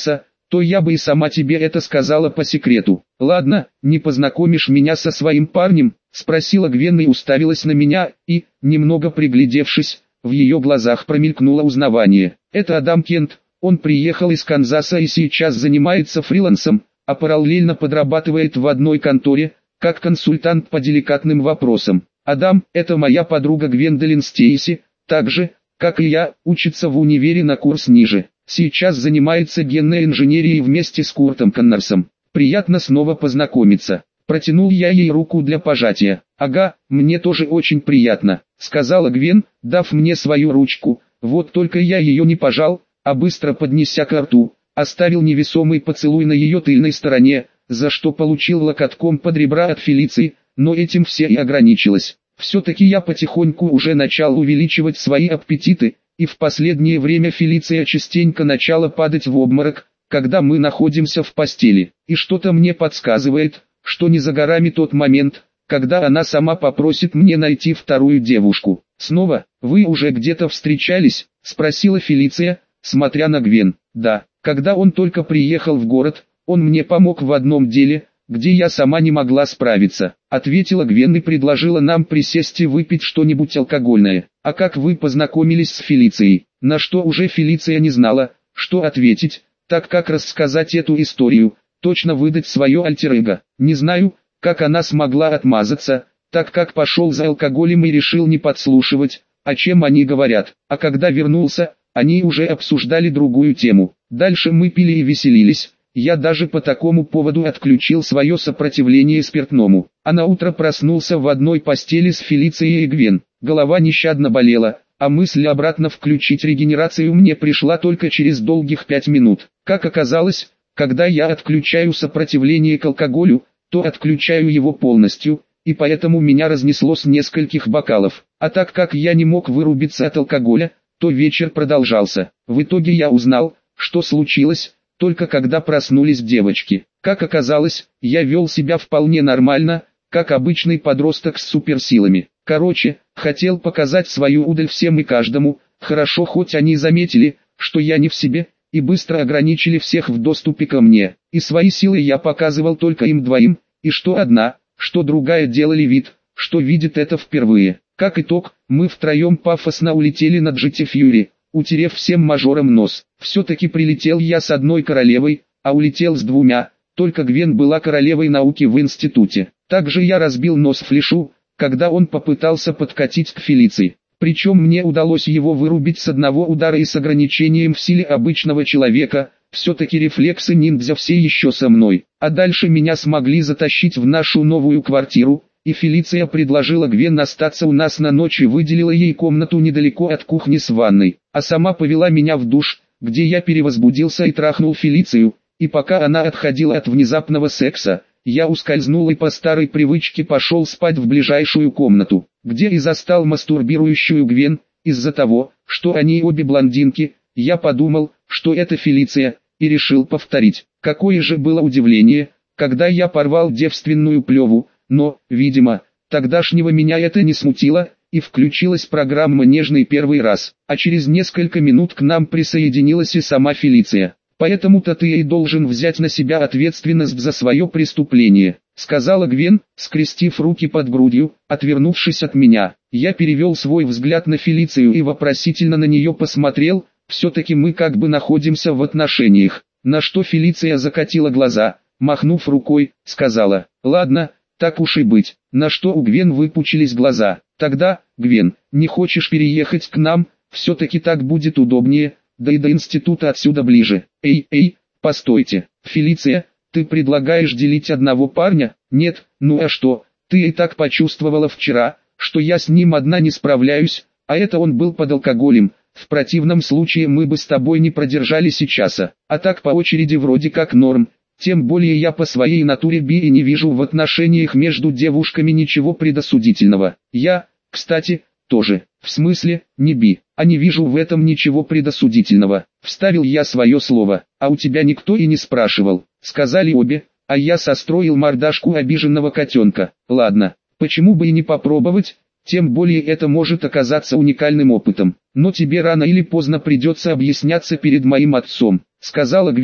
то я бы и сама тебе это сказала по секрету. Ладно, не познакомишь меня со своим парнем? Спросила Гвен и уставилась на меня, и, немного приглядевшись, в ее глазах промелькнуло узнавание. Это Адам Кент, он приехал из Канзаса и сейчас занимается фрилансом, а параллельно подрабатывает в одной конторе, как консультант по деликатным вопросам. Адам – это моя подруга Гвендолин Стейси, так же, как и я, учится в универе на курс ниже. Сейчас занимается генной инженерией вместе с Куртом Коннорсом. Приятно снова познакомиться. Протянул я ей руку для пожатия. «Ага, мне тоже очень приятно», — сказала Гвен, дав мне свою ручку. Вот только я ее не пожал, а быстро поднеся ко рту, оставил невесомый поцелуй на ее тыльной стороне, за что получил локотком под ребра от Фелиции, но этим все и ограничилось. Все-таки я потихоньку уже начал увеличивать свои аппетиты, и в последнее время Фелиция частенько начала падать в обморок, когда мы находимся в постели. И что-то мне подсказывает, что не за горами тот момент, когда она сама попросит мне найти вторую девушку. «Снова, вы уже где-то встречались?» – спросила Фелиция, смотря на Гвен. «Да, когда он только приехал в город, он мне помог в одном деле, где я сама не могла справиться», — ответила Гвен и предложила нам присесть и выпить что-нибудь алкогольное. «А как вы познакомились с Фелицией?» На что уже Фелиция не знала, что ответить, так как рассказать эту историю, точно выдать свое альтер-эго. Не знаю, как она смогла отмазаться, так как пошел за алкоголем и решил не подслушивать, о чем они говорят. А когда вернулся, они уже обсуждали другую тему. Дальше мы пили и веселились. Я даже по такому поводу отключил свое сопротивление спиртному. А на утро проснулся в одной постели с Фелицией и Гвен. Голова нещадно болела, а мысль обратно включить регенерацию мне пришла только через долгих 5 минут. Как оказалось, когда я отключаю сопротивление к алкоголю, то отключаю его полностью, и поэтому меня разнесло с нескольких бокалов. А так как я не мог вырубиться от алкоголя, то вечер продолжался. В итоге я узнал, что случилось, только когда проснулись девочки. Как оказалось, я вел себя вполне нормально, как обычный подросток с суперсилами. Короче, хотел показать свою удаль всем и каждому, хорошо хоть они заметили, что я не в себе, и быстро ограничили всех в доступе ко мне. И свои силы я показывал только им двоим, и что одна, что другая делали вид, что видит это впервые. Как итог, мы втроем пафосно улетели над GT Fury, утерев всем мажором нос. Все-таки прилетел я с одной королевой, а улетел с двумя, только Гвен была королевой науки в институте. Также я разбил нос Флешу, когда он попытался подкатить к Фелиции. Причем мне удалось его вырубить с одного удара и с ограничением в силе обычного человека. Все-таки рефлексы ниндзя все еще со мной. А дальше меня смогли затащить в нашу новую квартиру, и Фелиция предложила Гвен остаться у нас на ночь и выделила ей комнату недалеко от кухни с ванной. А сама повела меня в душ, где я перевозбудился и трахнул Фелицию, и пока она отходила от внезапного секса, я ускользнул и по старой привычке пошел спать в ближайшую комнату, где и застал мастурбирующую Гвен. Из-за того, что они обе блондинки, я подумал, что это Фелиция, и решил повторить. Какое же было удивление, когда я порвал девственную плеву, но, видимо, тогдашнего меня это не смутило, и включилась программа «Нежный первый раз», а через несколько минут к нам присоединилась и сама Фелиция. «Поэтому-то ты и должен взять на себя ответственность за свое преступление», сказала Гвен, скрестив руки под грудью, отвернувшись от меня. Я перевел свой взгляд на Фелицию и вопросительно на нее посмотрел, все-таки мы как бы находимся в отношениях. На что Фелиция закатила глаза, махнув рукой, сказала: «Ладно, так уж и быть». На что у Гвен выпучились глаза. «Тогда, Гвен, не хочешь переехать к нам? Все-таки так будет удобнее, да и до института отсюда ближе». «Эй, постойте, Фелиция, ты предлагаешь делить одного парня?» «Нет, ну а что, ты и так почувствовала вчера, что я с ним одна не справляюсь, а это он был под алкоголем. В противном случае мы бы с тобой не продержались и часа, а так по очереди вроде как норм. Тем более я по своей натуре би и не вижу в отношениях между девушками ничего предосудительного. Я, кстати, тоже, в смысле, не би, а не вижу в этом ничего предосудительного». Вставил я свое слово. «А у тебя никто и не спрашивал», сказали обе, а я состроил мордашку обиженного котенка. «Ладно, почему бы и не попробовать? Тем более это может оказаться уникальным опытом. Но тебе рано или поздно придется объясняться перед моим отцом», сказала Гвен,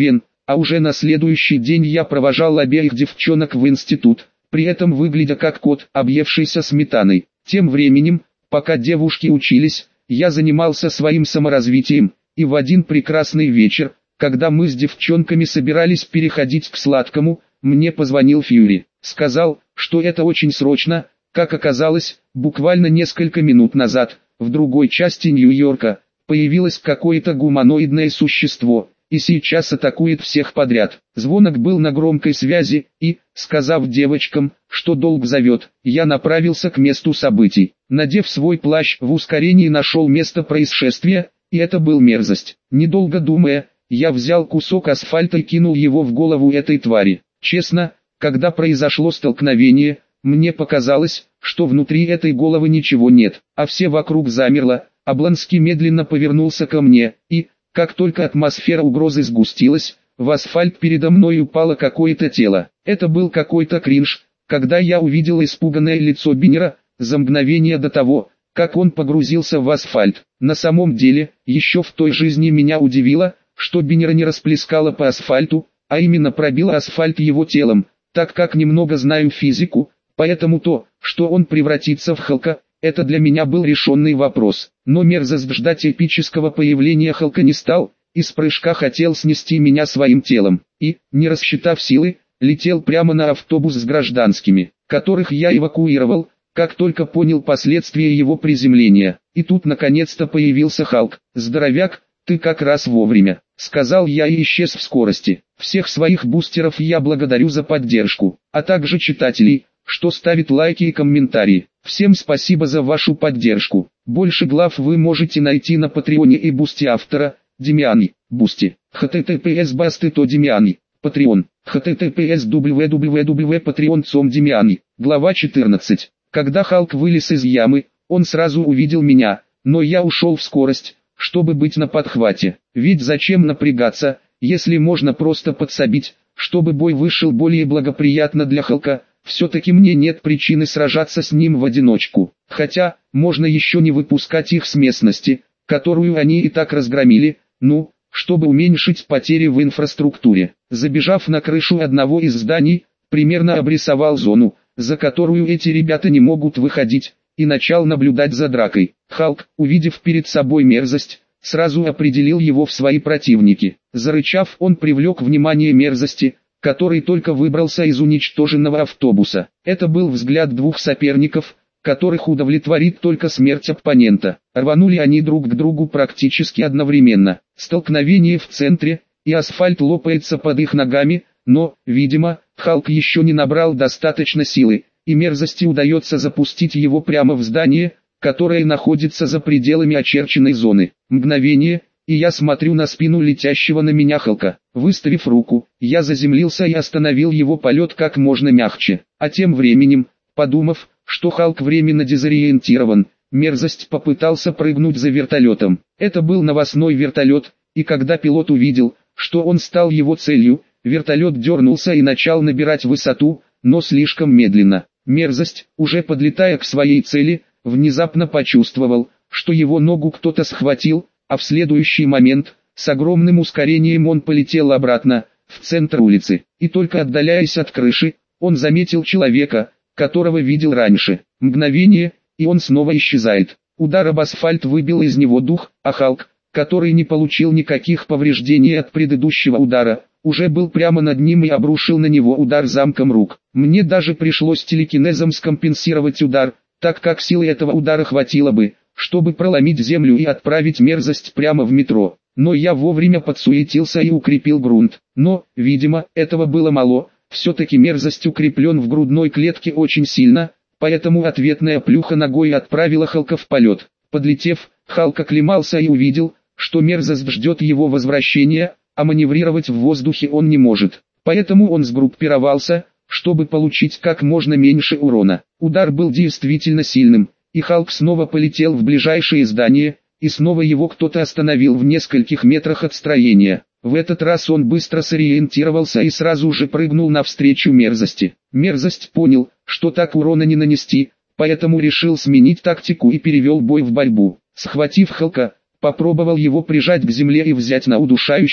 а уже на следующий день я провожал обеих девчонок в институт, при этом выглядя как кот, объевшийся сметаной. Тем временем, пока девушки учились, я занимался своим саморазвитием, и в один прекрасный вечер, когда мы с девчонками собирались переходить к сладкому, мне позвонил Фьюри. Сказал, что это очень срочно. Как оказалось, буквально несколько минут назад, в другой части Нью-Йорка, появилось какое-то гуманоидное существо, и сейчас атакует всех подряд. Звонок был на громкой связи, и, сказав девочкам, что долг зовет, я направился к месту событий. Надев свой плащ, в ускорении нашел место происшествия, и это был мерзость. Недолго думая, я взял кусок асфальта и кинул его в голову этой твари. Честно, когда произошло столкновение, мне показалось, что внутри этой головы ничего нет, а все вокруг замерло. Облонский медленно повернулся ко мне, и, как только атмосфера угрозы сгустилась, в асфальт передо мной упало какое-то тело. Это был какой-то кринж, когда я увидел испуганное лицо Биннера, за мгновение до того, как он погрузился в асфальт. На самом деле, еще в той жизни меня удивило, что Биннера не расплескало по асфальту, а именно пробило асфальт его телом, так как немного знаю физику, поэтому то, что он превратится в Халка, это для меня был решенный вопрос. Но мерзость ждать эпического появления Халка не стал, и с прыжка хотел снести меня своим телом, и, не рассчитав силы, летел прямо на автобус с гражданскими, которых я эвакуировал, как только понял последствия его приземления. И тут наконец-то появился Халк. «Здоровяк, ты как раз вовремя», — сказал я и исчез в скорости. Всех своих бустеров я благодарю за поддержку, а также читателей, что ставит лайки и комментарии. Всем спасибо за вашу поддержку. Больше глав вы можете найти на Патреоне и Бусти автора, Демиани, Бусти, https://basty.to Демиани, Patreon, https://www.patreon.com Демиани. Глава 14. Когда Халк вылез из ямы, он сразу увидел меня, но я ушел в скорость, чтобы быть на подхвате. Ведь зачем напрягаться, если можно просто подсобить, чтобы бой вышел более благоприятно для Халка. Все-таки мне нет причины сражаться с ним в одиночку. Хотя, можно еще не выпускать их с местности, которую они и так разгромили, чтобы уменьшить потери в инфраструктуре. Забежав на крышу одного из зданий, примерно обрисовал зону, за которую эти ребята не могут выходить, и начал наблюдать за дракой. Халк, увидев перед собой мерзость, сразу определил его в свои противники. Зарычав, он привлек внимание мерзости, который только выбрался из уничтоженного автобуса. Это был взгляд двух соперников, которых удовлетворит только смерть оппонента. Рванули они друг к другу практически одновременно. Столкновение в центре, и асфальт лопается под их ногами, но, видимо, Халк еще не набрал достаточно силы, и мерзости удается запустить его прямо в здание, которое находится за пределами очерченной зоны. Мгновение, и я смотрю на спину летящего на меня Халка. Выставив руку, я заземлился и остановил его полет как можно мягче. А тем временем, подумав, что Халк временно дезориентирован, мерзость попытался прыгнуть за вертолетом. Это был новостной вертолет, и когда пилот увидел, что он стал его целью, вертолет дернулся и начал набирать высоту, но слишком медленно. Мерзость, уже подлетая к своей цели, внезапно почувствовал, что его ногу кто-то схватил, а в следующий момент, с огромным ускорением он полетел обратно, в центр улицы. И только отдаляясь от крыши, он заметил человека, которого видел раньше. Мгновение, и он снова исчезает. Удар об асфальт выбил из него дух, а Халк, который не получил никаких повреждений от предыдущего удара, уже был прямо над ним и обрушил на него удар замком рук. Мне даже пришлось телекинезом скомпенсировать удар, так как силы этого удара хватило бы, чтобы проломить землю и отправить мерзость прямо в метро. Но я вовремя подсуетился и укрепил грунт. Но, видимо, этого было мало, все-таки мерзость укреплен в грудной клетке очень сильно, поэтому ответная плюха ногой отправила Халка в полет. Подлетев, Халк оклемался и увидел, что мерзость ждет его возвращения, а маневрировать в воздухе он не может. Поэтому он сгруппировался, чтобы получить как можно меньше урона. Удар был действительно сильным, и Халк снова полетел в ближайшее здание, и снова его кто-то остановил в нескольких метрах от строения. В этот раз он быстро сориентировался и сразу же прыгнул навстречу мерзости. Мерзость понял, что так урона не нанести, поэтому решил сменить тактику и перевел бой в борьбу. Схватив Халка, попробовал его прижать к земле и взять на удушающий,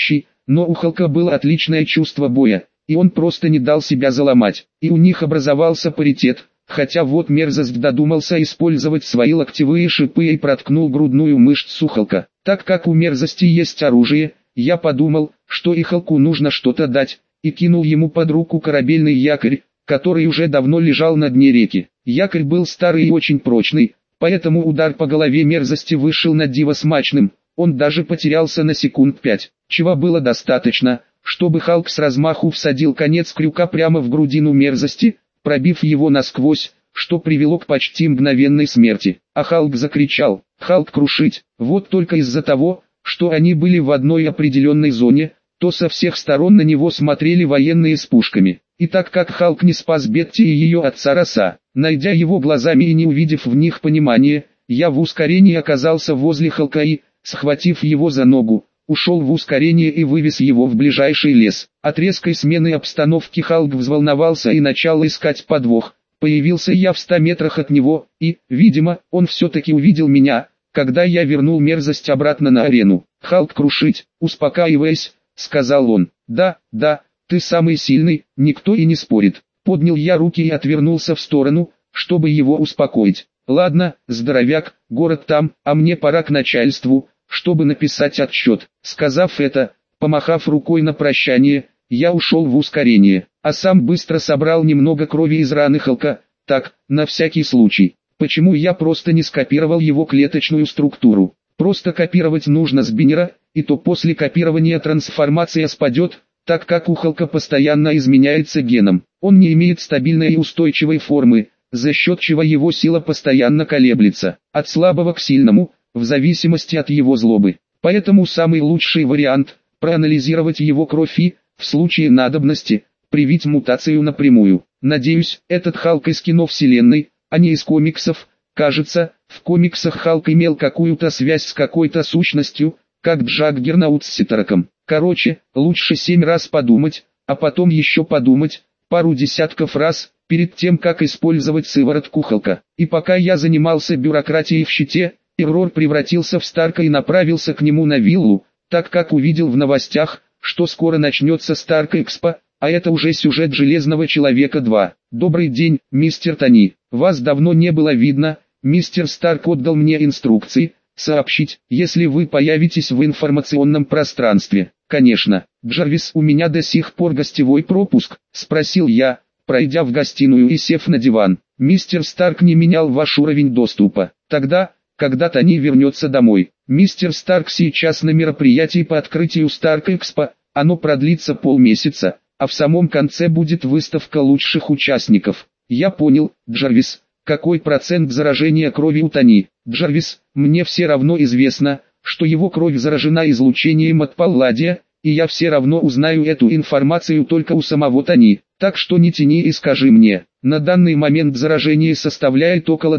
но у Халка было отличное чувство боя, и он просто не дал себя заломать, и у них образовался паритет. Хотя вот мерзость додумался использовать свои локтевые шипы и проткнул грудную мышцу Халка. Так как у мерзости есть оружие, я подумал, что и Халку нужно что-то дать, и кинул ему под руку корабельный якорь, который уже давно лежал на дне реки. Якорь был старый и очень прочный, поэтому удар по голове мерзости вышел на диво смачным, он даже потерялся на секунд 5, чего было достаточно, чтобы Халк с размаху всадил конец крюка прямо в грудину мерзости, пробив его насквозь, что привело к почти мгновенной смерти. А Халк закричал: «Халк крушить!» Вот только из-за того, что они были в одной определенной зоне, то со всех сторон на него смотрели военные с пушками. И так как Халк не спас Бетти и ее отца Роса, найдя его глазами и не увидев в них понимания, я в ускорении оказался возле Халка и, схватив его за ногу, ушел в ускорение и вывез его в ближайший лес. От резкой смены обстановки Халк взволновался и начал искать подвох. Появился я в 100 метрах от него, и, видимо, он все-таки увидел меня, когда я вернул мерзость обратно на арену. «Халк крушить, успокаиваясь», — сказал он. «Да, ты самый сильный, никто и не спорит». Поднял я руки и отвернулся в сторону, чтобы его успокоить. «Ладно, здоровяк, город там, а мне пора к начальству, чтобы написать отчет». Сказав это, помахав рукой на прощание, я ушел в ускорение, а сам быстро собрал немного крови из раны Халка, так, на всякий случай. Почему я просто не скопировал его клеточную структуру? Просто копировать нужно с биннера, и то после копирования трансформация спадет, так как у Халка постоянно изменяется геном. Он не имеет стабильной и устойчивой формы, за счет чего его сила постоянно колеблется, от слабого к сильному, в зависимости от его злобы. Поэтому самый лучший вариант – проанализировать его кровь и, в случае надобности, привить мутацию напрямую. Надеюсь, этот Халк из кино вселенной, а не из комиксов. Кажется, в комиксах Халк имел какую-то связь с какой-то сущностью, как Джаггернаут с Ситараком. Короче, лучше 7 раз подумать, а потом еще подумать, пару десятков раз, перед тем как использовать сыворотку Халка. И пока я занимался бюрократией в щите, Эррор превратился в Старка и направился к нему на виллу, так как увидел в новостях, что скоро начнется Старк Экспо, а это уже сюжет Железного Человека 2. «Добрый день, мистер Тони. Вас давно не было видно, мистер Старк отдал мне инструкции, сообщить, если вы появитесь в информационном пространстве». «Конечно, Джарвис, у меня до сих пор гостевой пропуск?» – спросил я, пройдя в гостиную и сев на диван. «Мистер Старк не менял ваш уровень доступа. Тогда, когда Тони вернется домой. Мистер Старк сейчас на мероприятии по открытию Старк Экспо, оно продлится полмесяца, а в самом конце будет выставка лучших участников». «Я понял, Джарвис. Какой процент заражения крови у Тони?» «Джарвис, мне все равно известно, что его кровь заражена излучением от Палладия, и я все равно узнаю эту информацию только у самого Тони. Так что не тяни и скажи мне». «На данный момент заражение составляет около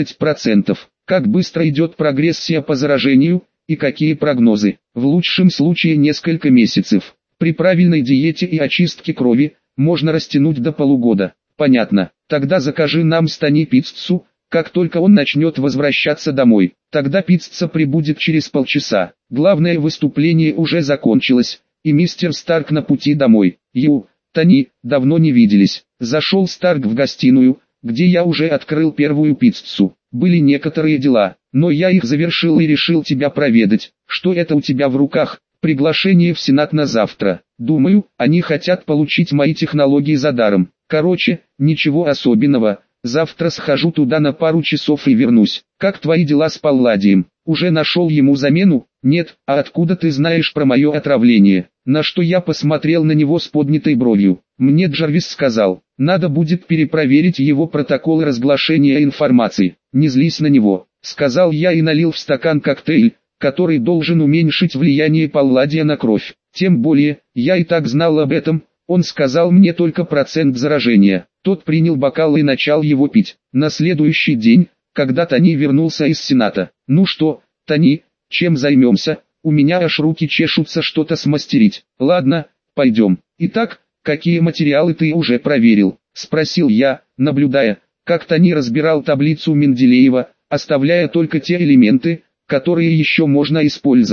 12%. Как быстро идет прогрессия по заражению, и какие прогнозы?» «В лучшем случае несколько месяцев. При правильной диете и очистке крови, можно растянуть до полугода». «Понятно. Тогда закажи нам с Тони пиццу, как только он начнет возвращаться домой. Тогда пицца прибудет через полчаса». Главное выступление уже закончилось, и мистер Старк на пути домой. Тони, давно не виделись. Зашел Старк в гостиную, где я уже открыл первую пиццу. Были некоторые дела, но я их завершил и решил тебя проведать. Что это у тебя в руках? Приглашение в Сенат на завтра. Думаю, они хотят получить мои технологии за даром. Короче, ничего особенного. Завтра схожу туда на пару часов и вернусь. Как твои дела с Палладием? Уже нашел ему замену? Нет, а откуда ты знаешь про мое отравление? На что я посмотрел на него с поднятой бровью. Мне Джарвис сказал, надо будет перепроверить его протоколы разглашения информации. Не злись на него, сказал я и налил в стакан коктейль, который должен уменьшить влияние Палладия на кровь. Тем более, я и так знал об этом, он сказал мне только процент заражения. Тот принял бокал и начал его пить. На следующий день, когда Тони вернулся из Сената. «Ну что, Тони, чем займемся? У меня аж руки чешутся что-то смастерить». «Ладно, пойдем. Итак, какие материалы ты уже проверил?» – спросил я, наблюдая, как Тони разбирал таблицу Менделеева, оставляя только те элементы, которые еще можно использовать.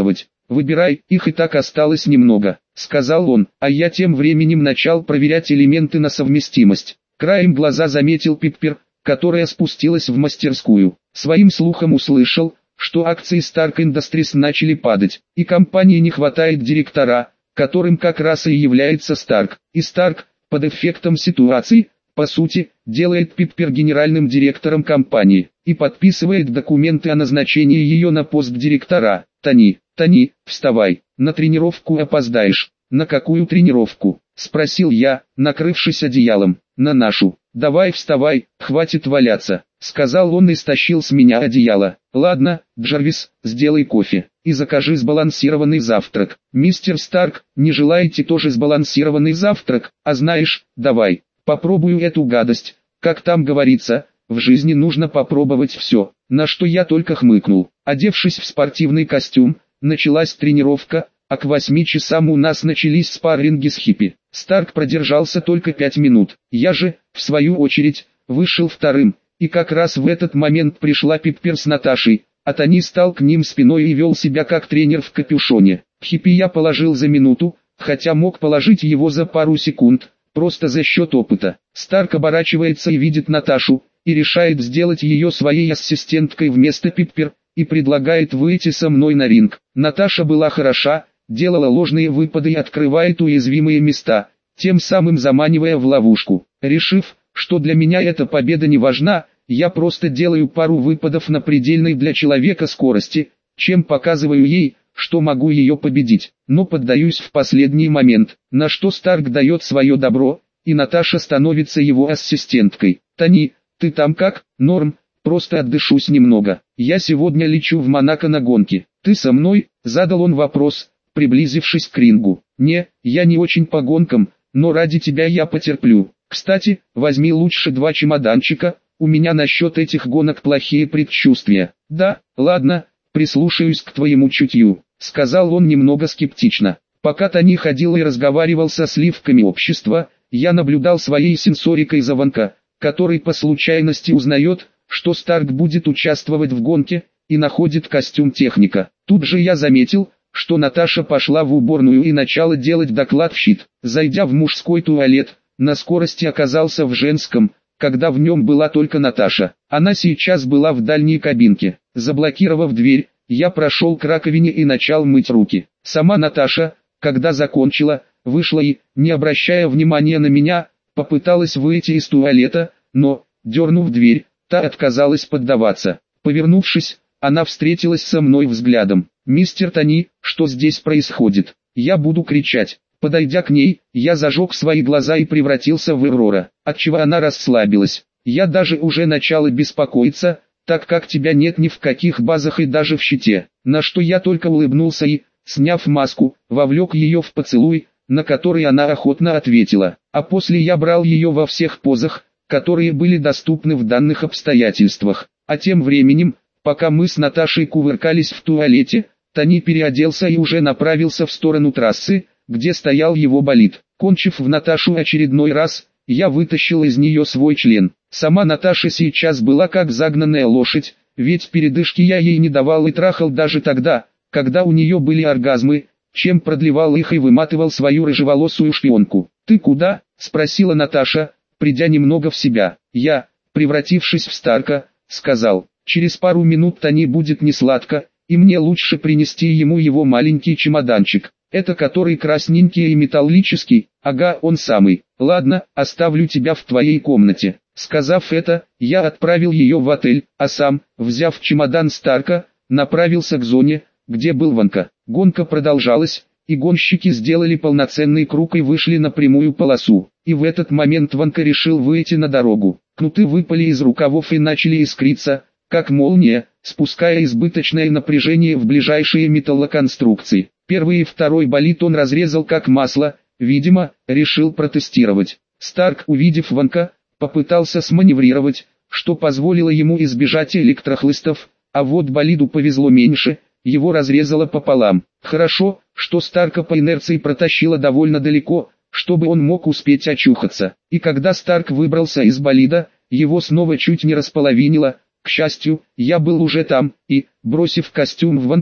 выбирай, их и так осталось немного», — сказал он, а я тем временем начал проверять элементы на совместимость. Краем глаза заметил Пиппер, которая спустилась в мастерскую. Своим слухом услышал, что акции Stark Industries начали падать, и компании не хватает директора, которым как раз и является Старк. И Старк, под эффектом ситуации, по сути, делает Пиппер генеральным директором компании, и подписывает документы о назначении ее на пост директора. «Тони, вставай, на тренировку опоздаешь». «На какую тренировку?» — спросил я, накрывшись одеялом. «На нашу». «Давай вставай, хватит валяться», — сказал он и стащил с меня одеяло. «Ладно, Джарвис, сделай кофе и закажи сбалансированный завтрак. Мистер Старк, не желаете тоже сбалансированный завтрак? А знаешь, давай, попробую эту гадость. Как там говорится, в жизни нужно попробовать все». На что я только хмыкнул. Одевшись в спортивный костюм, началась тренировка, а к 8 часам у нас начались спарринги с Хиппи. Старк продержался только 5 минут. Я же, в свою очередь, вышел вторым, и как раз в этот момент пришла Пиппер с Наташей, а Тони стал к ним спиной и вел себя как тренер в капюшоне. Хиппи я положил за минуту, хотя мог положить его за пару секунд, просто за счет опыта. Старк оборачивается и видит Наташу, и решает сделать ее своей ассистенткой вместо Пиппер, и предлагает выйти со мной на ринг. Наташа была хороша, делала ложные выпады и открывает уязвимые места, тем самым заманивая в ловушку. Решив, что для меня эта победа не важна, я просто делаю пару выпадов на предельной для человека скорости, чем показываю ей, что могу ее победить, но поддаюсь в последний момент, на что Старк дает свое добро, и Наташа становится его ассистенткой. «Тони, ты там как?» «Норм, просто отдышусь немного. Я сегодня лечу в Монако на гонки. Ты со мной?» — задал он вопрос, приблизившись к рингу. «Не, я не очень по гонкам, но ради тебя я потерплю. Кстати, возьми лучше 2 чемоданчика, у меня насчет этих гонок плохие предчувствия». «Да, ладно, прислушаюсь к твоему чутью», — сказал он немного скептично. Пока Тони ходил и разговаривал со сливками общества, я наблюдал своей сенсорикой за Ванка, который по случайности узнает, что Старк будет участвовать в гонке, и находит костюм техника. Тут же я заметил, что Наташа пошла в уборную и начала делать доклад в щит. Зайдя в мужской туалет, на скорости оказался в женском, когда в нем была только Наташа. Она сейчас была в дальней кабинке. Заблокировав дверь, я прошел к раковине и начал мыть руки. Сама Наташа, когда закончила, вышла и, не обращая внимания на меня, попыталась выйти из туалета, но, дернув дверь, та отказалась поддаваться. Повернувшись, она встретилась со мной взглядом. «Мистер Тони, что здесь происходит?» «Я буду кричать». Подойдя к ней, я зажег свои глаза и превратился в Эррора, отчего она расслабилась. «Я даже уже начала беспокоиться, так как тебя нет ни в каких базах и даже в щите». На что я только улыбнулся и, сняв маску, вовлек ее в поцелуй, на который она охотно ответила. А после я брал ее во всех позах, которые были доступны в данных обстоятельствах. А тем временем, пока мы с Наташей кувыркались в туалете, Тони переоделся и уже направился в сторону трассы, где стоял его болид. Кончив в Наташу очередной раз, я вытащил из нее свой член. Сама Наташа сейчас была как загнанная лошадь, ведь передышки я ей не давал и трахал даже тогда, когда у нее были оргазмы, чем продлевал их и выматывал свою рыжеволосую шпионку. «Ты куда?» — спросила Наташа, придя немного в себя. Я, превратившись в Старка, сказал: «Через пару минут Тони будет несладко, и мне лучше принести ему его маленький чемоданчик. Это который красненький и металлический?» «Ага, он самый. Ладно, оставлю тебя в твоей комнате». Сказав это, я отправил ее в отель, а сам, взяв чемодан Старка, направился к зоне, где был Ванка. Гонка продолжалась, и гонщики сделали полноценный круг и вышли на прямую полосу. И в этот момент Ванка решил выйти на дорогу. Кнуты выпали из рукавов и начали искриться, как молния, спуская избыточное напряжение в ближайшие металлоконструкции. Первый и второй болид он разрезал как масло, видимо, решил протестировать. Старк, увидев Ванка, попытался сманеврировать, что позволило ему избежать электрохлыстов, а вот болиду повезло меньше, его разрезало пополам. Хорошо, что Старка по инерции протащило довольно далеко, чтобы он мог успеть очухаться. И когда Старк выбрался из болида, его снова чуть не располовинило. К счастью, я был уже там, и, бросив костюм в Ванка,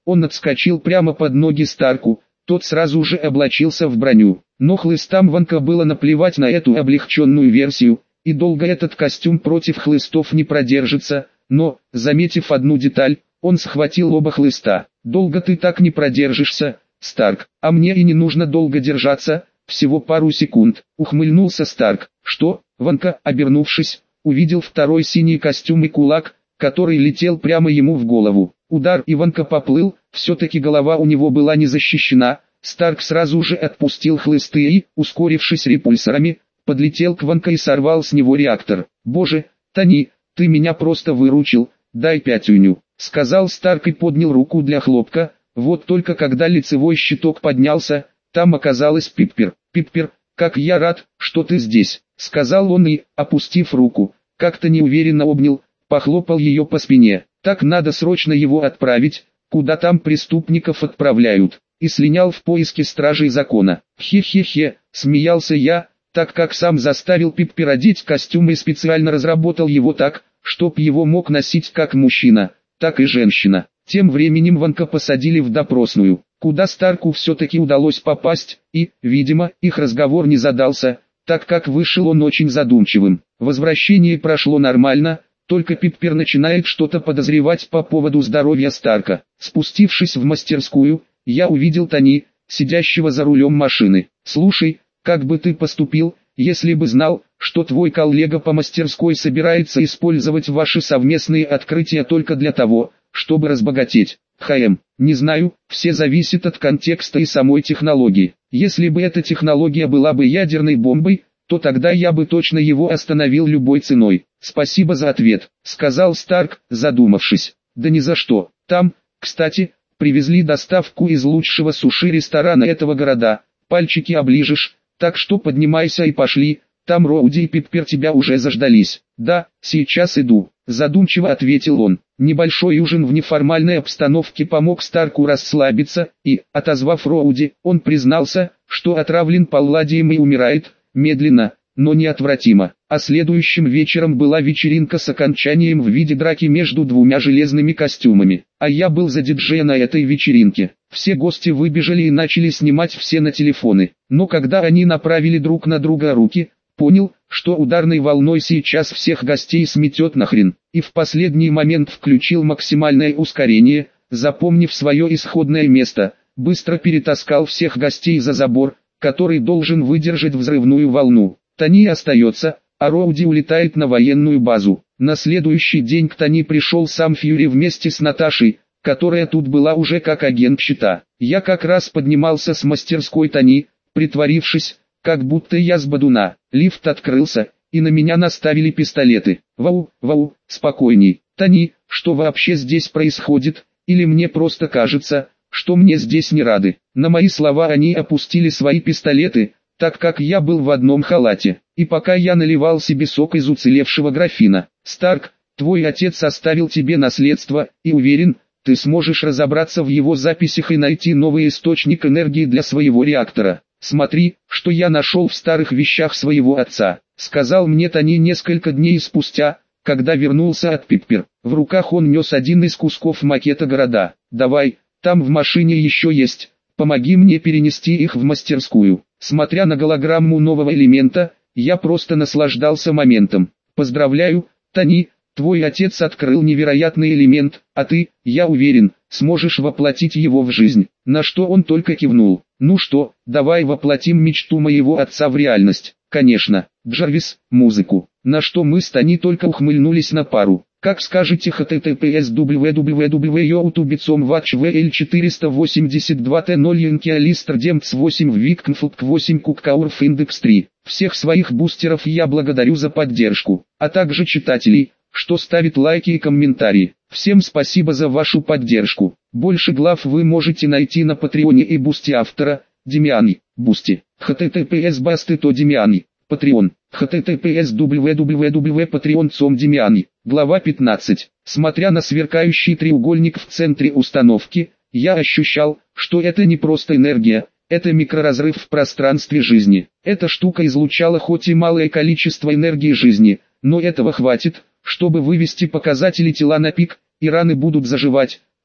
Он отскочил прямо под ноги Старку, тот сразу же облачился в броню. Но хлыстам Ванка было наплевать на эту облегченную версию, и долго этот костюм против хлыстов не продержится, но, заметив одну деталь, он схватил оба хлыста. «Долго ты так не продержишься, Старк, а мне и не нужно долго держаться, всего пару секунд», — ухмыльнулся Старк. «Что?» Ванка, обернувшись, увидел второй синий костюм и кулак, который летел прямо ему в голову. Удар, и Ванка поплыл, все-таки голова у него была не защищена. Старк сразу же отпустил хлысты и, ускорившись репульсорами, подлетел к Ванка и сорвал с него реактор. «Боже, Тони, ты меня просто выручил, дай пятюню», — сказал Старк и поднял руку для хлопка. Вот только когда лицевой щиток поднялся, там оказалась Пиппер. «Пиппер, как я рад, что ты здесь», — сказал он и, опустив руку, как-то неуверенно обнял, похлопал ее по спине. «Так надо срочно его отправить, куда там преступников отправляют», и слинял в поиске стражей закона. «Хе-хе-хе», смеялся я, так как сам заставил Пиппер одеть костюм и специально разработал его так, чтоб его мог носить как мужчина, так и женщина. Тем временем Ванка посадили в допросную, куда Старку все-таки удалось попасть, и, видимо, их разговор не задался, так как вышел он очень задумчивым. Возвращение прошло нормально, только Пиппер начинает что-то подозревать по поводу здоровья Старка. Спустившись в мастерскую, я увидел Тони, сидящего за рулем машины. «Слушай, как бы ты поступил, если бы знал, что твой коллега по мастерской собирается использовать ваши совместные открытия только для того, чтобы разбогатеть?» Не знаю, все зависит от контекста и самой технологии. Если бы эта технология была бы ядерной бомбой, то тогда я бы точно его остановил любой ценой. «Спасибо за ответ», — сказал Старк, задумавшись. «Да ни за что. Там, кстати, привезли доставку из лучшего суши-ресторана этого города. Пальчики оближешь, так что поднимайся и пошли, там Роуди и Пиппер тебя уже заждались». «Да, сейчас иду», — задумчиво ответил он. Небольшой ужин в неформальной обстановке помог Старку расслабиться, и, отозвав Роуди, он признался, что отравлен палладием и умирает, медленно, но неотвратимо. А следующим вечером была вечеринка с окончанием в виде драки между двумя железными костюмами. А я был за диджея на этой вечеринке. Все гости выбежали и начали снимать все на телефоны. Но когда они направили друг на друга руки, понял, что ударной волной сейчас всех гостей сметет нахрен. И в последний момент включил максимальное ускорение, запомнив свое исходное место, быстро перетаскал всех гостей за забор, который должен выдержать взрывную волну. Тони остается, а Роуди улетает на военную базу. На следующий день к Тони пришел сам Фьюри вместе с Наташей, которая тут была уже как агент щита. Я как раз поднимался с мастерской Тони, притворившись, как будто я с бодуна. Лифт открылся, и на меня наставили пистолеты. «Вау, вау, спокойней. Тони, что вообще здесь происходит? Или мне просто кажется, что мне здесь не рады?» На мои слова они опустили свои пистолеты, так как я был в одном халате. И пока я наливал себе сок из уцелевшего графина. «Старк, твой отец оставил тебе наследство, и уверен, ты сможешь разобраться в его записях и найти новый источник энергии для своего реактора. Смотри, что я нашел в старых вещах своего отца», — сказал мне Тони несколько дней спустя, когда вернулся от Пиппер. В руках он нес один из кусков макета города. «Давай, там в машине еще есть, помоги мне перенести их в мастерскую». Смотря на голограмму нового элемента, я просто наслаждался моментом. «Поздравляю, Тони, твой отец открыл невероятный элемент, а ты, я уверен, сможешь воплотить его в жизнь». На что он только кивнул. «Ну что, давай воплотим мечту моего отца в реальность». «Конечно, Джарвис, музыку». На что мы с Тони только ухмыльнулись на пару. «Как скажете, https www.youtube.com/vl482t0 Янкиалистр Демц 8 в Виккнфлк 8 Куккаурф индекс 3. Всех своих бустеров я благодарю за поддержку, а также читателей, что ставит лайки и комментарии. Всем спасибо за вашу поддержку. Больше глав вы можете найти на Патреоне и Бусти автора, Демиани, Бусти, https басты.то Демиани, Patreon, https www.patreon.com Демиани. Глава 15. Смотря на сверкающий треугольник в центре установки, я ощущал, что это не просто энергия, это микроразрыв в пространстве жизни. Эта штука излучала хоть и малое количество энергии жизни, но этого хватит, чтобы вывести показатели тела на пик, и раны будут заживать,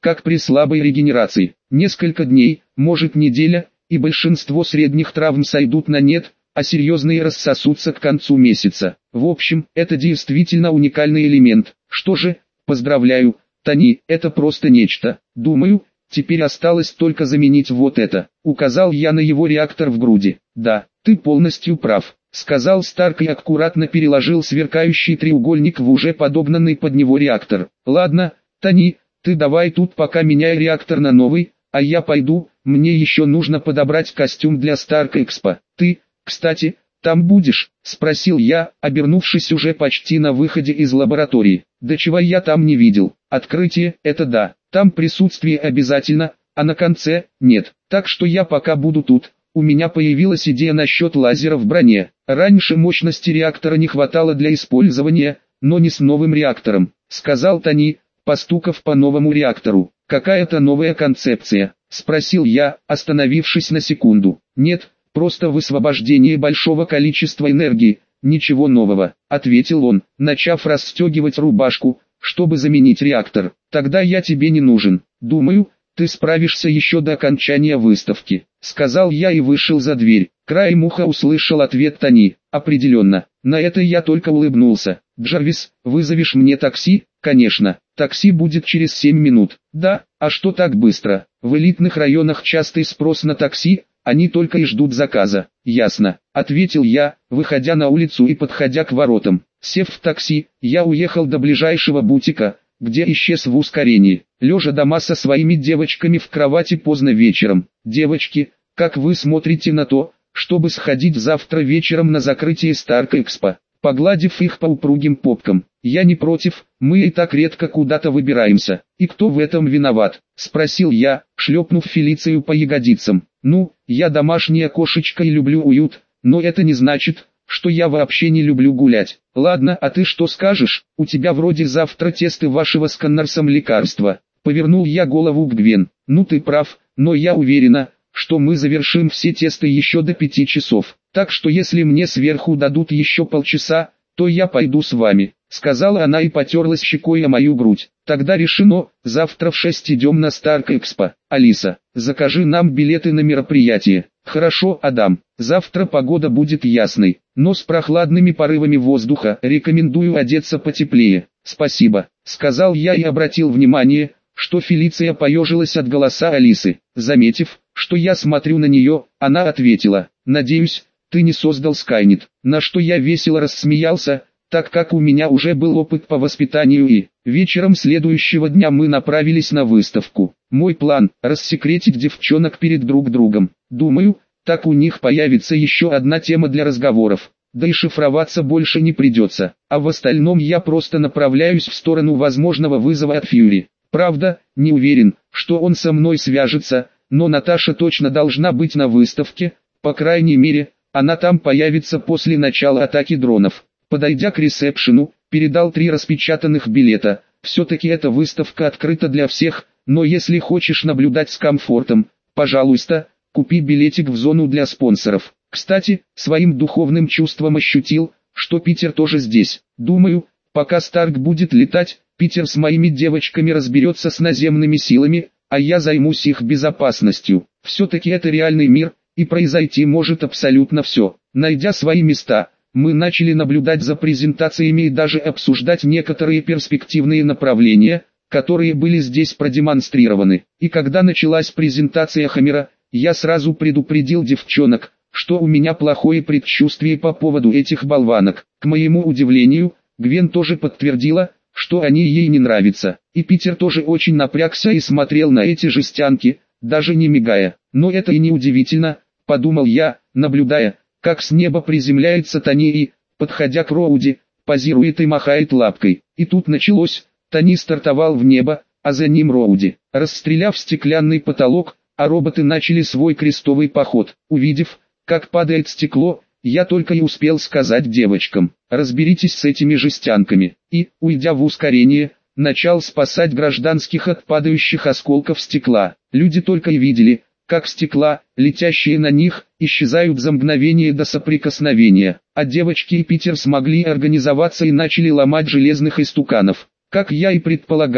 как при слабой регенерации. Несколько дней, может неделя, и большинство средних травм сойдут на нет, а серьезные рассосутся к концу месяца. В общем, это действительно уникальный элемент. Что же, поздравляю, Тони, это просто нечто. Думаю, теперь осталось только заменить вот это. Указал я на его реактор в груди. Да, ты полностью прав, сказал Старк и аккуратно переложил сверкающий треугольник в уже подогнанный под него реактор. Ладно, Тони, ты давай тут пока меняй реактор на новый, а я пойду, мне еще нужно подобрать костюм для Старк Экспо. Ты, кстати, там будешь? Спросил я, обернувшись уже почти на выходе из лаборатории. Да чего я там не видел. Открытие, это да, там присутствие обязательно, а на конце, нет. Так что я пока буду тут. У меня появилась идея насчет лазера в броне. Раньше мощности реактора не хватало для использования, но не с новым реактором, сказал Тони, постукав по новому реактору. Какая-то новая концепция, спросил я, остановившись на секунду. Нет, просто высвобождение большого количества энергии, ничего нового, ответил он, начав расстегивать рубашку, чтобы заменить реактор. Тогда я тебе не нужен. Думаю, ты справишься еще до окончания выставки, сказал я и вышел за дверь. Краем уха услышал ответ Тони. Определенно. На это я только улыбнулся. Джарвис, вызовешь мне такси? Конечно. Такси будет через 7 минут. Да, а что так быстро? В элитных районах частый спрос на такси, они только и ждут заказа. Ясно, ответил я, выходя на улицу и подходя к воротам. Сев в такси, я уехал до ближайшего бутика, где исчез в ускорении, лежа дома со своими девочками в кровати поздно вечером. Девочки, как вы смотрите на то, чтобы сходить завтра вечером на закрытие Старк Экспо? Погладив их по упругим попкам. Я не против, мы и так редко куда-то выбираемся. И кто в этом виноват? Спросил я, шлепнув Фелицию по ягодицам. Ну, я домашняя кошечка и люблю уют, но это не значит, что я вообще не люблю гулять. Ладно, а ты что скажешь? У тебя вроде завтра тесты вашего с Коннорсом лекарства. Повернул я голову к Гвен. Ну ты прав, но я уверена, что мы завершим все тесты еще до 5 часов. Так что если мне сверху дадут еще полчаса, то я пойду с вами, сказала она и потерлась щекой о мою грудь. Тогда решено, завтра в 6 идем на Старк Экспо. Алиса, закажи нам билеты на мероприятие. Хорошо, Адам, завтра погода будет ясной, но с прохладными порывами воздуха. Рекомендую одеться потеплее. Спасибо, сказал я и обратил внимание, что Фелиция поежилась от голоса Алисы. Заметив, что я смотрю на нее, она ответила: «Надеюсь, ты не создал Скайнет». На что я весело рассмеялся, так как у меня уже был опыт по воспитанию и вечером следующего дня мы направились на выставку. Мой план – рассекретить девчонок перед друг другом. Думаю, так у них появится еще одна тема для разговоров. Да и шифроваться больше не придется. А в остальном я просто направляюсь в сторону возможного вызова от Фьюри. Правда, не уверен, что он со мной свяжется, но Наташа точно должна быть на выставке, по крайней мере, она там появится после начала атаки дронов. Подойдя к ресепшену, передал 3 распечатанных билета. Все-таки эта выставка открыта для всех, но если хочешь наблюдать с комфортом, пожалуйста, купи билетик в зону для спонсоров. Кстати, своим духовным чувством ощутил, что Питер тоже здесь. Думаю, пока Старк будет летать, Питер с моими девочками разберется с наземными силами, а я займусь их безопасностью. Все-таки это реальный мир, и произойти может абсолютно все. Найдя свои места, мы начали наблюдать за презентациями и даже обсуждать некоторые перспективные направления, которые были здесь продемонстрированы. И когда началась презентация Хаммера, я сразу предупредил девчонок, что у меня плохое предчувствие по поводу этих болванок. К моему удивлению, Гвен тоже подтвердила, что они ей не нравятся. И Питер тоже очень напрягся и смотрел на эти жестянки, даже не мигая. Но это и не удивительно, подумал я, наблюдая, как с неба приземляется Тони и, подходя к Роуди, позирует и махает лапкой. И тут началось, Тони стартовал в небо, а за ним Роуди, расстреляв стеклянный потолок, а роботы начали свой крестовый поход. Увидев, как падает стекло, я только и успел сказать девочкам: разберитесь с этими жестянками, и, уйдя в ускорение, начал спасать гражданских от падающих осколков стекла. Люди только и видели, как стекла, летящие на них, исчезают за мгновение до соприкосновения, а девочки и Питер смогли организоваться и начали ломать железных истуканов. Как я и предполагал,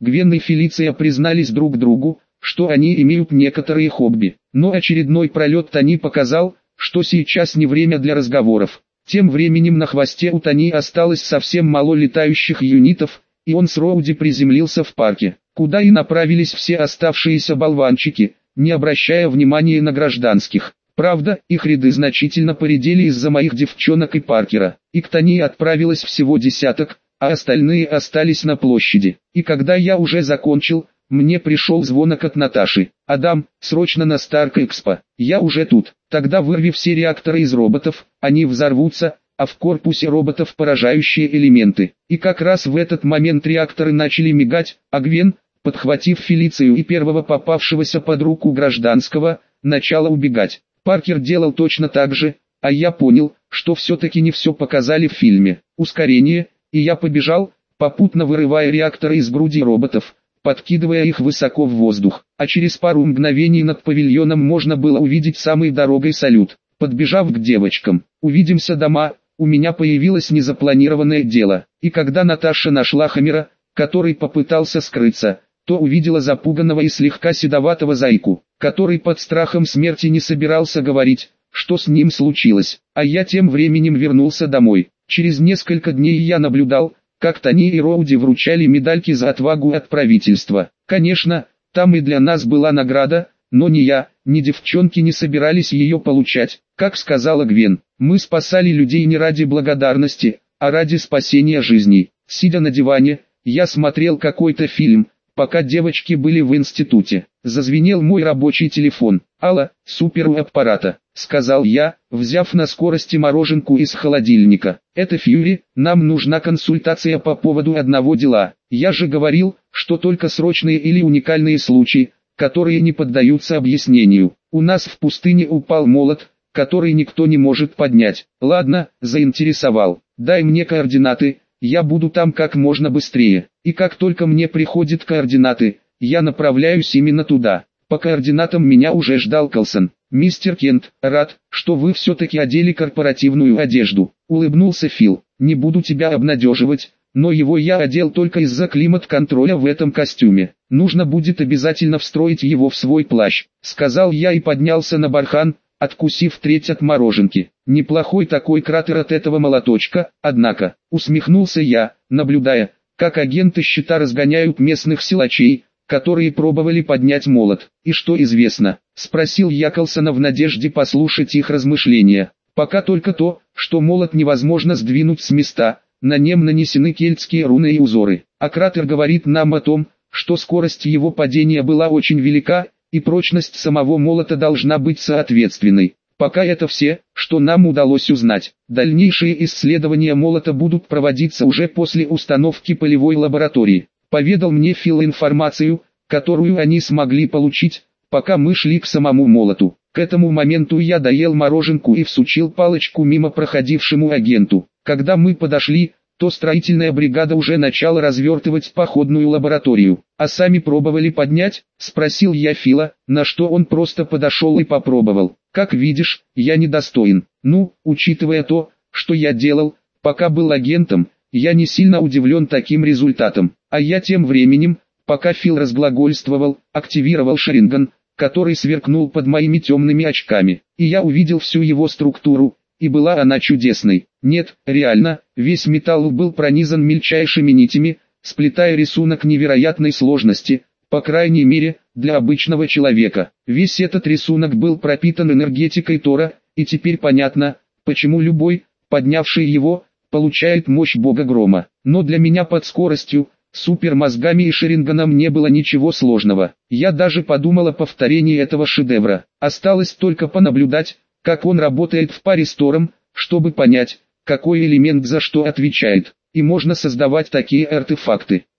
Гвен и Фелиция признались друг другу, что они имеют некоторые хобби. Но очередной пролет Тони показал, что сейчас не время для разговоров. Тем временем на хвосте у Тони осталось совсем мало летающих юнитов, и он с Роуди приземлился в парке, куда и направились все оставшиеся болванчики, не обращая внимания на гражданских. Правда, их ряды значительно поредели из-за моих девчонок и Паркера, и к Тони отправилось всего десяток, а остальные остались на площади. И когда я уже закончил, мне пришел звонок от Наташи. «Адам, срочно на Старк Экспо. Я уже тут. Тогда вырви все реакторы из роботов, они взорвутся, а в корпусе роботов поражающие элементы». И как раз в этот момент реакторы начали мигать, а Гвен, подхватив Фелицию и первого попавшегося под руку гражданского, начала убегать. Паркер делал точно так же, а я понял, что все-таки не все показали в фильме. Ускорение, и я побежал, попутно вырывая реакторы из груди роботов, подкидывая их высоко в воздух, а через пару мгновений над павильоном можно было увидеть самый дорогой салют. Подбежав к девочкам, «Увидимся дома», у меня появилось незапланированное дело, и когда Наташа нашла Хаммера, который попытался скрыться, то увидела запуганного и слегка седоватого зайку, который под страхом смерти не собирался говорить, что с ним случилось, а я тем временем вернулся домой. Через несколько дней я наблюдал, как Тони и Роуди вручали медальки за отвагу от правительства. Конечно, там и для нас была награда, но ни я, ни девчонки не собирались ее получать. Как сказала Гвен, мы спасали людей не ради благодарности, а ради спасения жизней. Сидя на диване, я смотрел какой-то фильм, пока девочки были в институте. Зазвенел мой рабочий телефон. «Алло, супер у аппарата», — сказал я, взяв на скорости мороженку из холодильника. «Это Фьюри, нам нужна консультация по поводу одного дела. Я же говорил, что только срочные или уникальные случаи, которые не поддаются объяснению. У нас в пустыне упал молот, который никто не может поднять». «Ладно, заинтересовал. Дай мне координаты, я буду там как можно быстрее. И как только мне приходят координаты, я направляюсь именно туда». По координатам меня уже ждал Калсон. «Мистер Кент, рад, что вы все-таки одели корпоративную одежду», — улыбнулся Фил. «Не буду тебя обнадеживать, но его я одел только из-за климат-контроля в этом костюме. Нужно будет обязательно встроить его в свой плащ», — сказал я и поднялся на бархан, откусив треть от мороженки. «Неплохой такой кратер от этого молоточка, однако», — усмехнулся я, наблюдая, как агенты щита разгоняют местных силачей, которые пробовали поднять молот. «И что известно?» — спросил я Калсона в надежде послушать их размышления. «Пока только то, что молот невозможно сдвинуть с места, на нем нанесены кельтские руны и узоры. А кратер говорит нам о том, что скорость его падения была очень велика, и прочность самого молота должна быть соответственной. Пока это все, что нам удалось узнать. Дальнейшие исследования молота будут проводиться уже после установки полевой лаборатории», — поведал мне Фил информацию, которую они смогли получить, пока мы шли к самому молоту. К этому моменту я доел мороженку и всучил палочку мимо проходившему агенту. Когда мы подошли, то строительная бригада уже начала развертывать походную лабораторию. «А сами пробовали поднять?» — спросил я Фила, на что он просто подошел и попробовал. «Как видишь, я недостоин. Ну, учитывая то, что я делал, пока был агентом, я не сильно удивлен таким результатом». А я тем временем, пока Фил разглагольствовал, активировал Шаринган, который сверкнул под моими темными очками, и я увидел всю его структуру, и была она чудесной. Нет, реально, весь металл был пронизан мельчайшими нитями, сплетая рисунок невероятной сложности, по крайней мере, для обычного человека. Весь этот рисунок был пропитан энергетикой Тора, и теперь понятно, почему любой, поднявший его, получает мощь бога грома. Но для меня под скоростью, супермозгами и Шаринганом не было ничего сложного. Я даже подумал о повторении этого шедевра. Осталось только понаблюдать, как он работает в паре с Тором, чтобы понять, какой элемент за что отвечает. И можно создавать такие артефакты.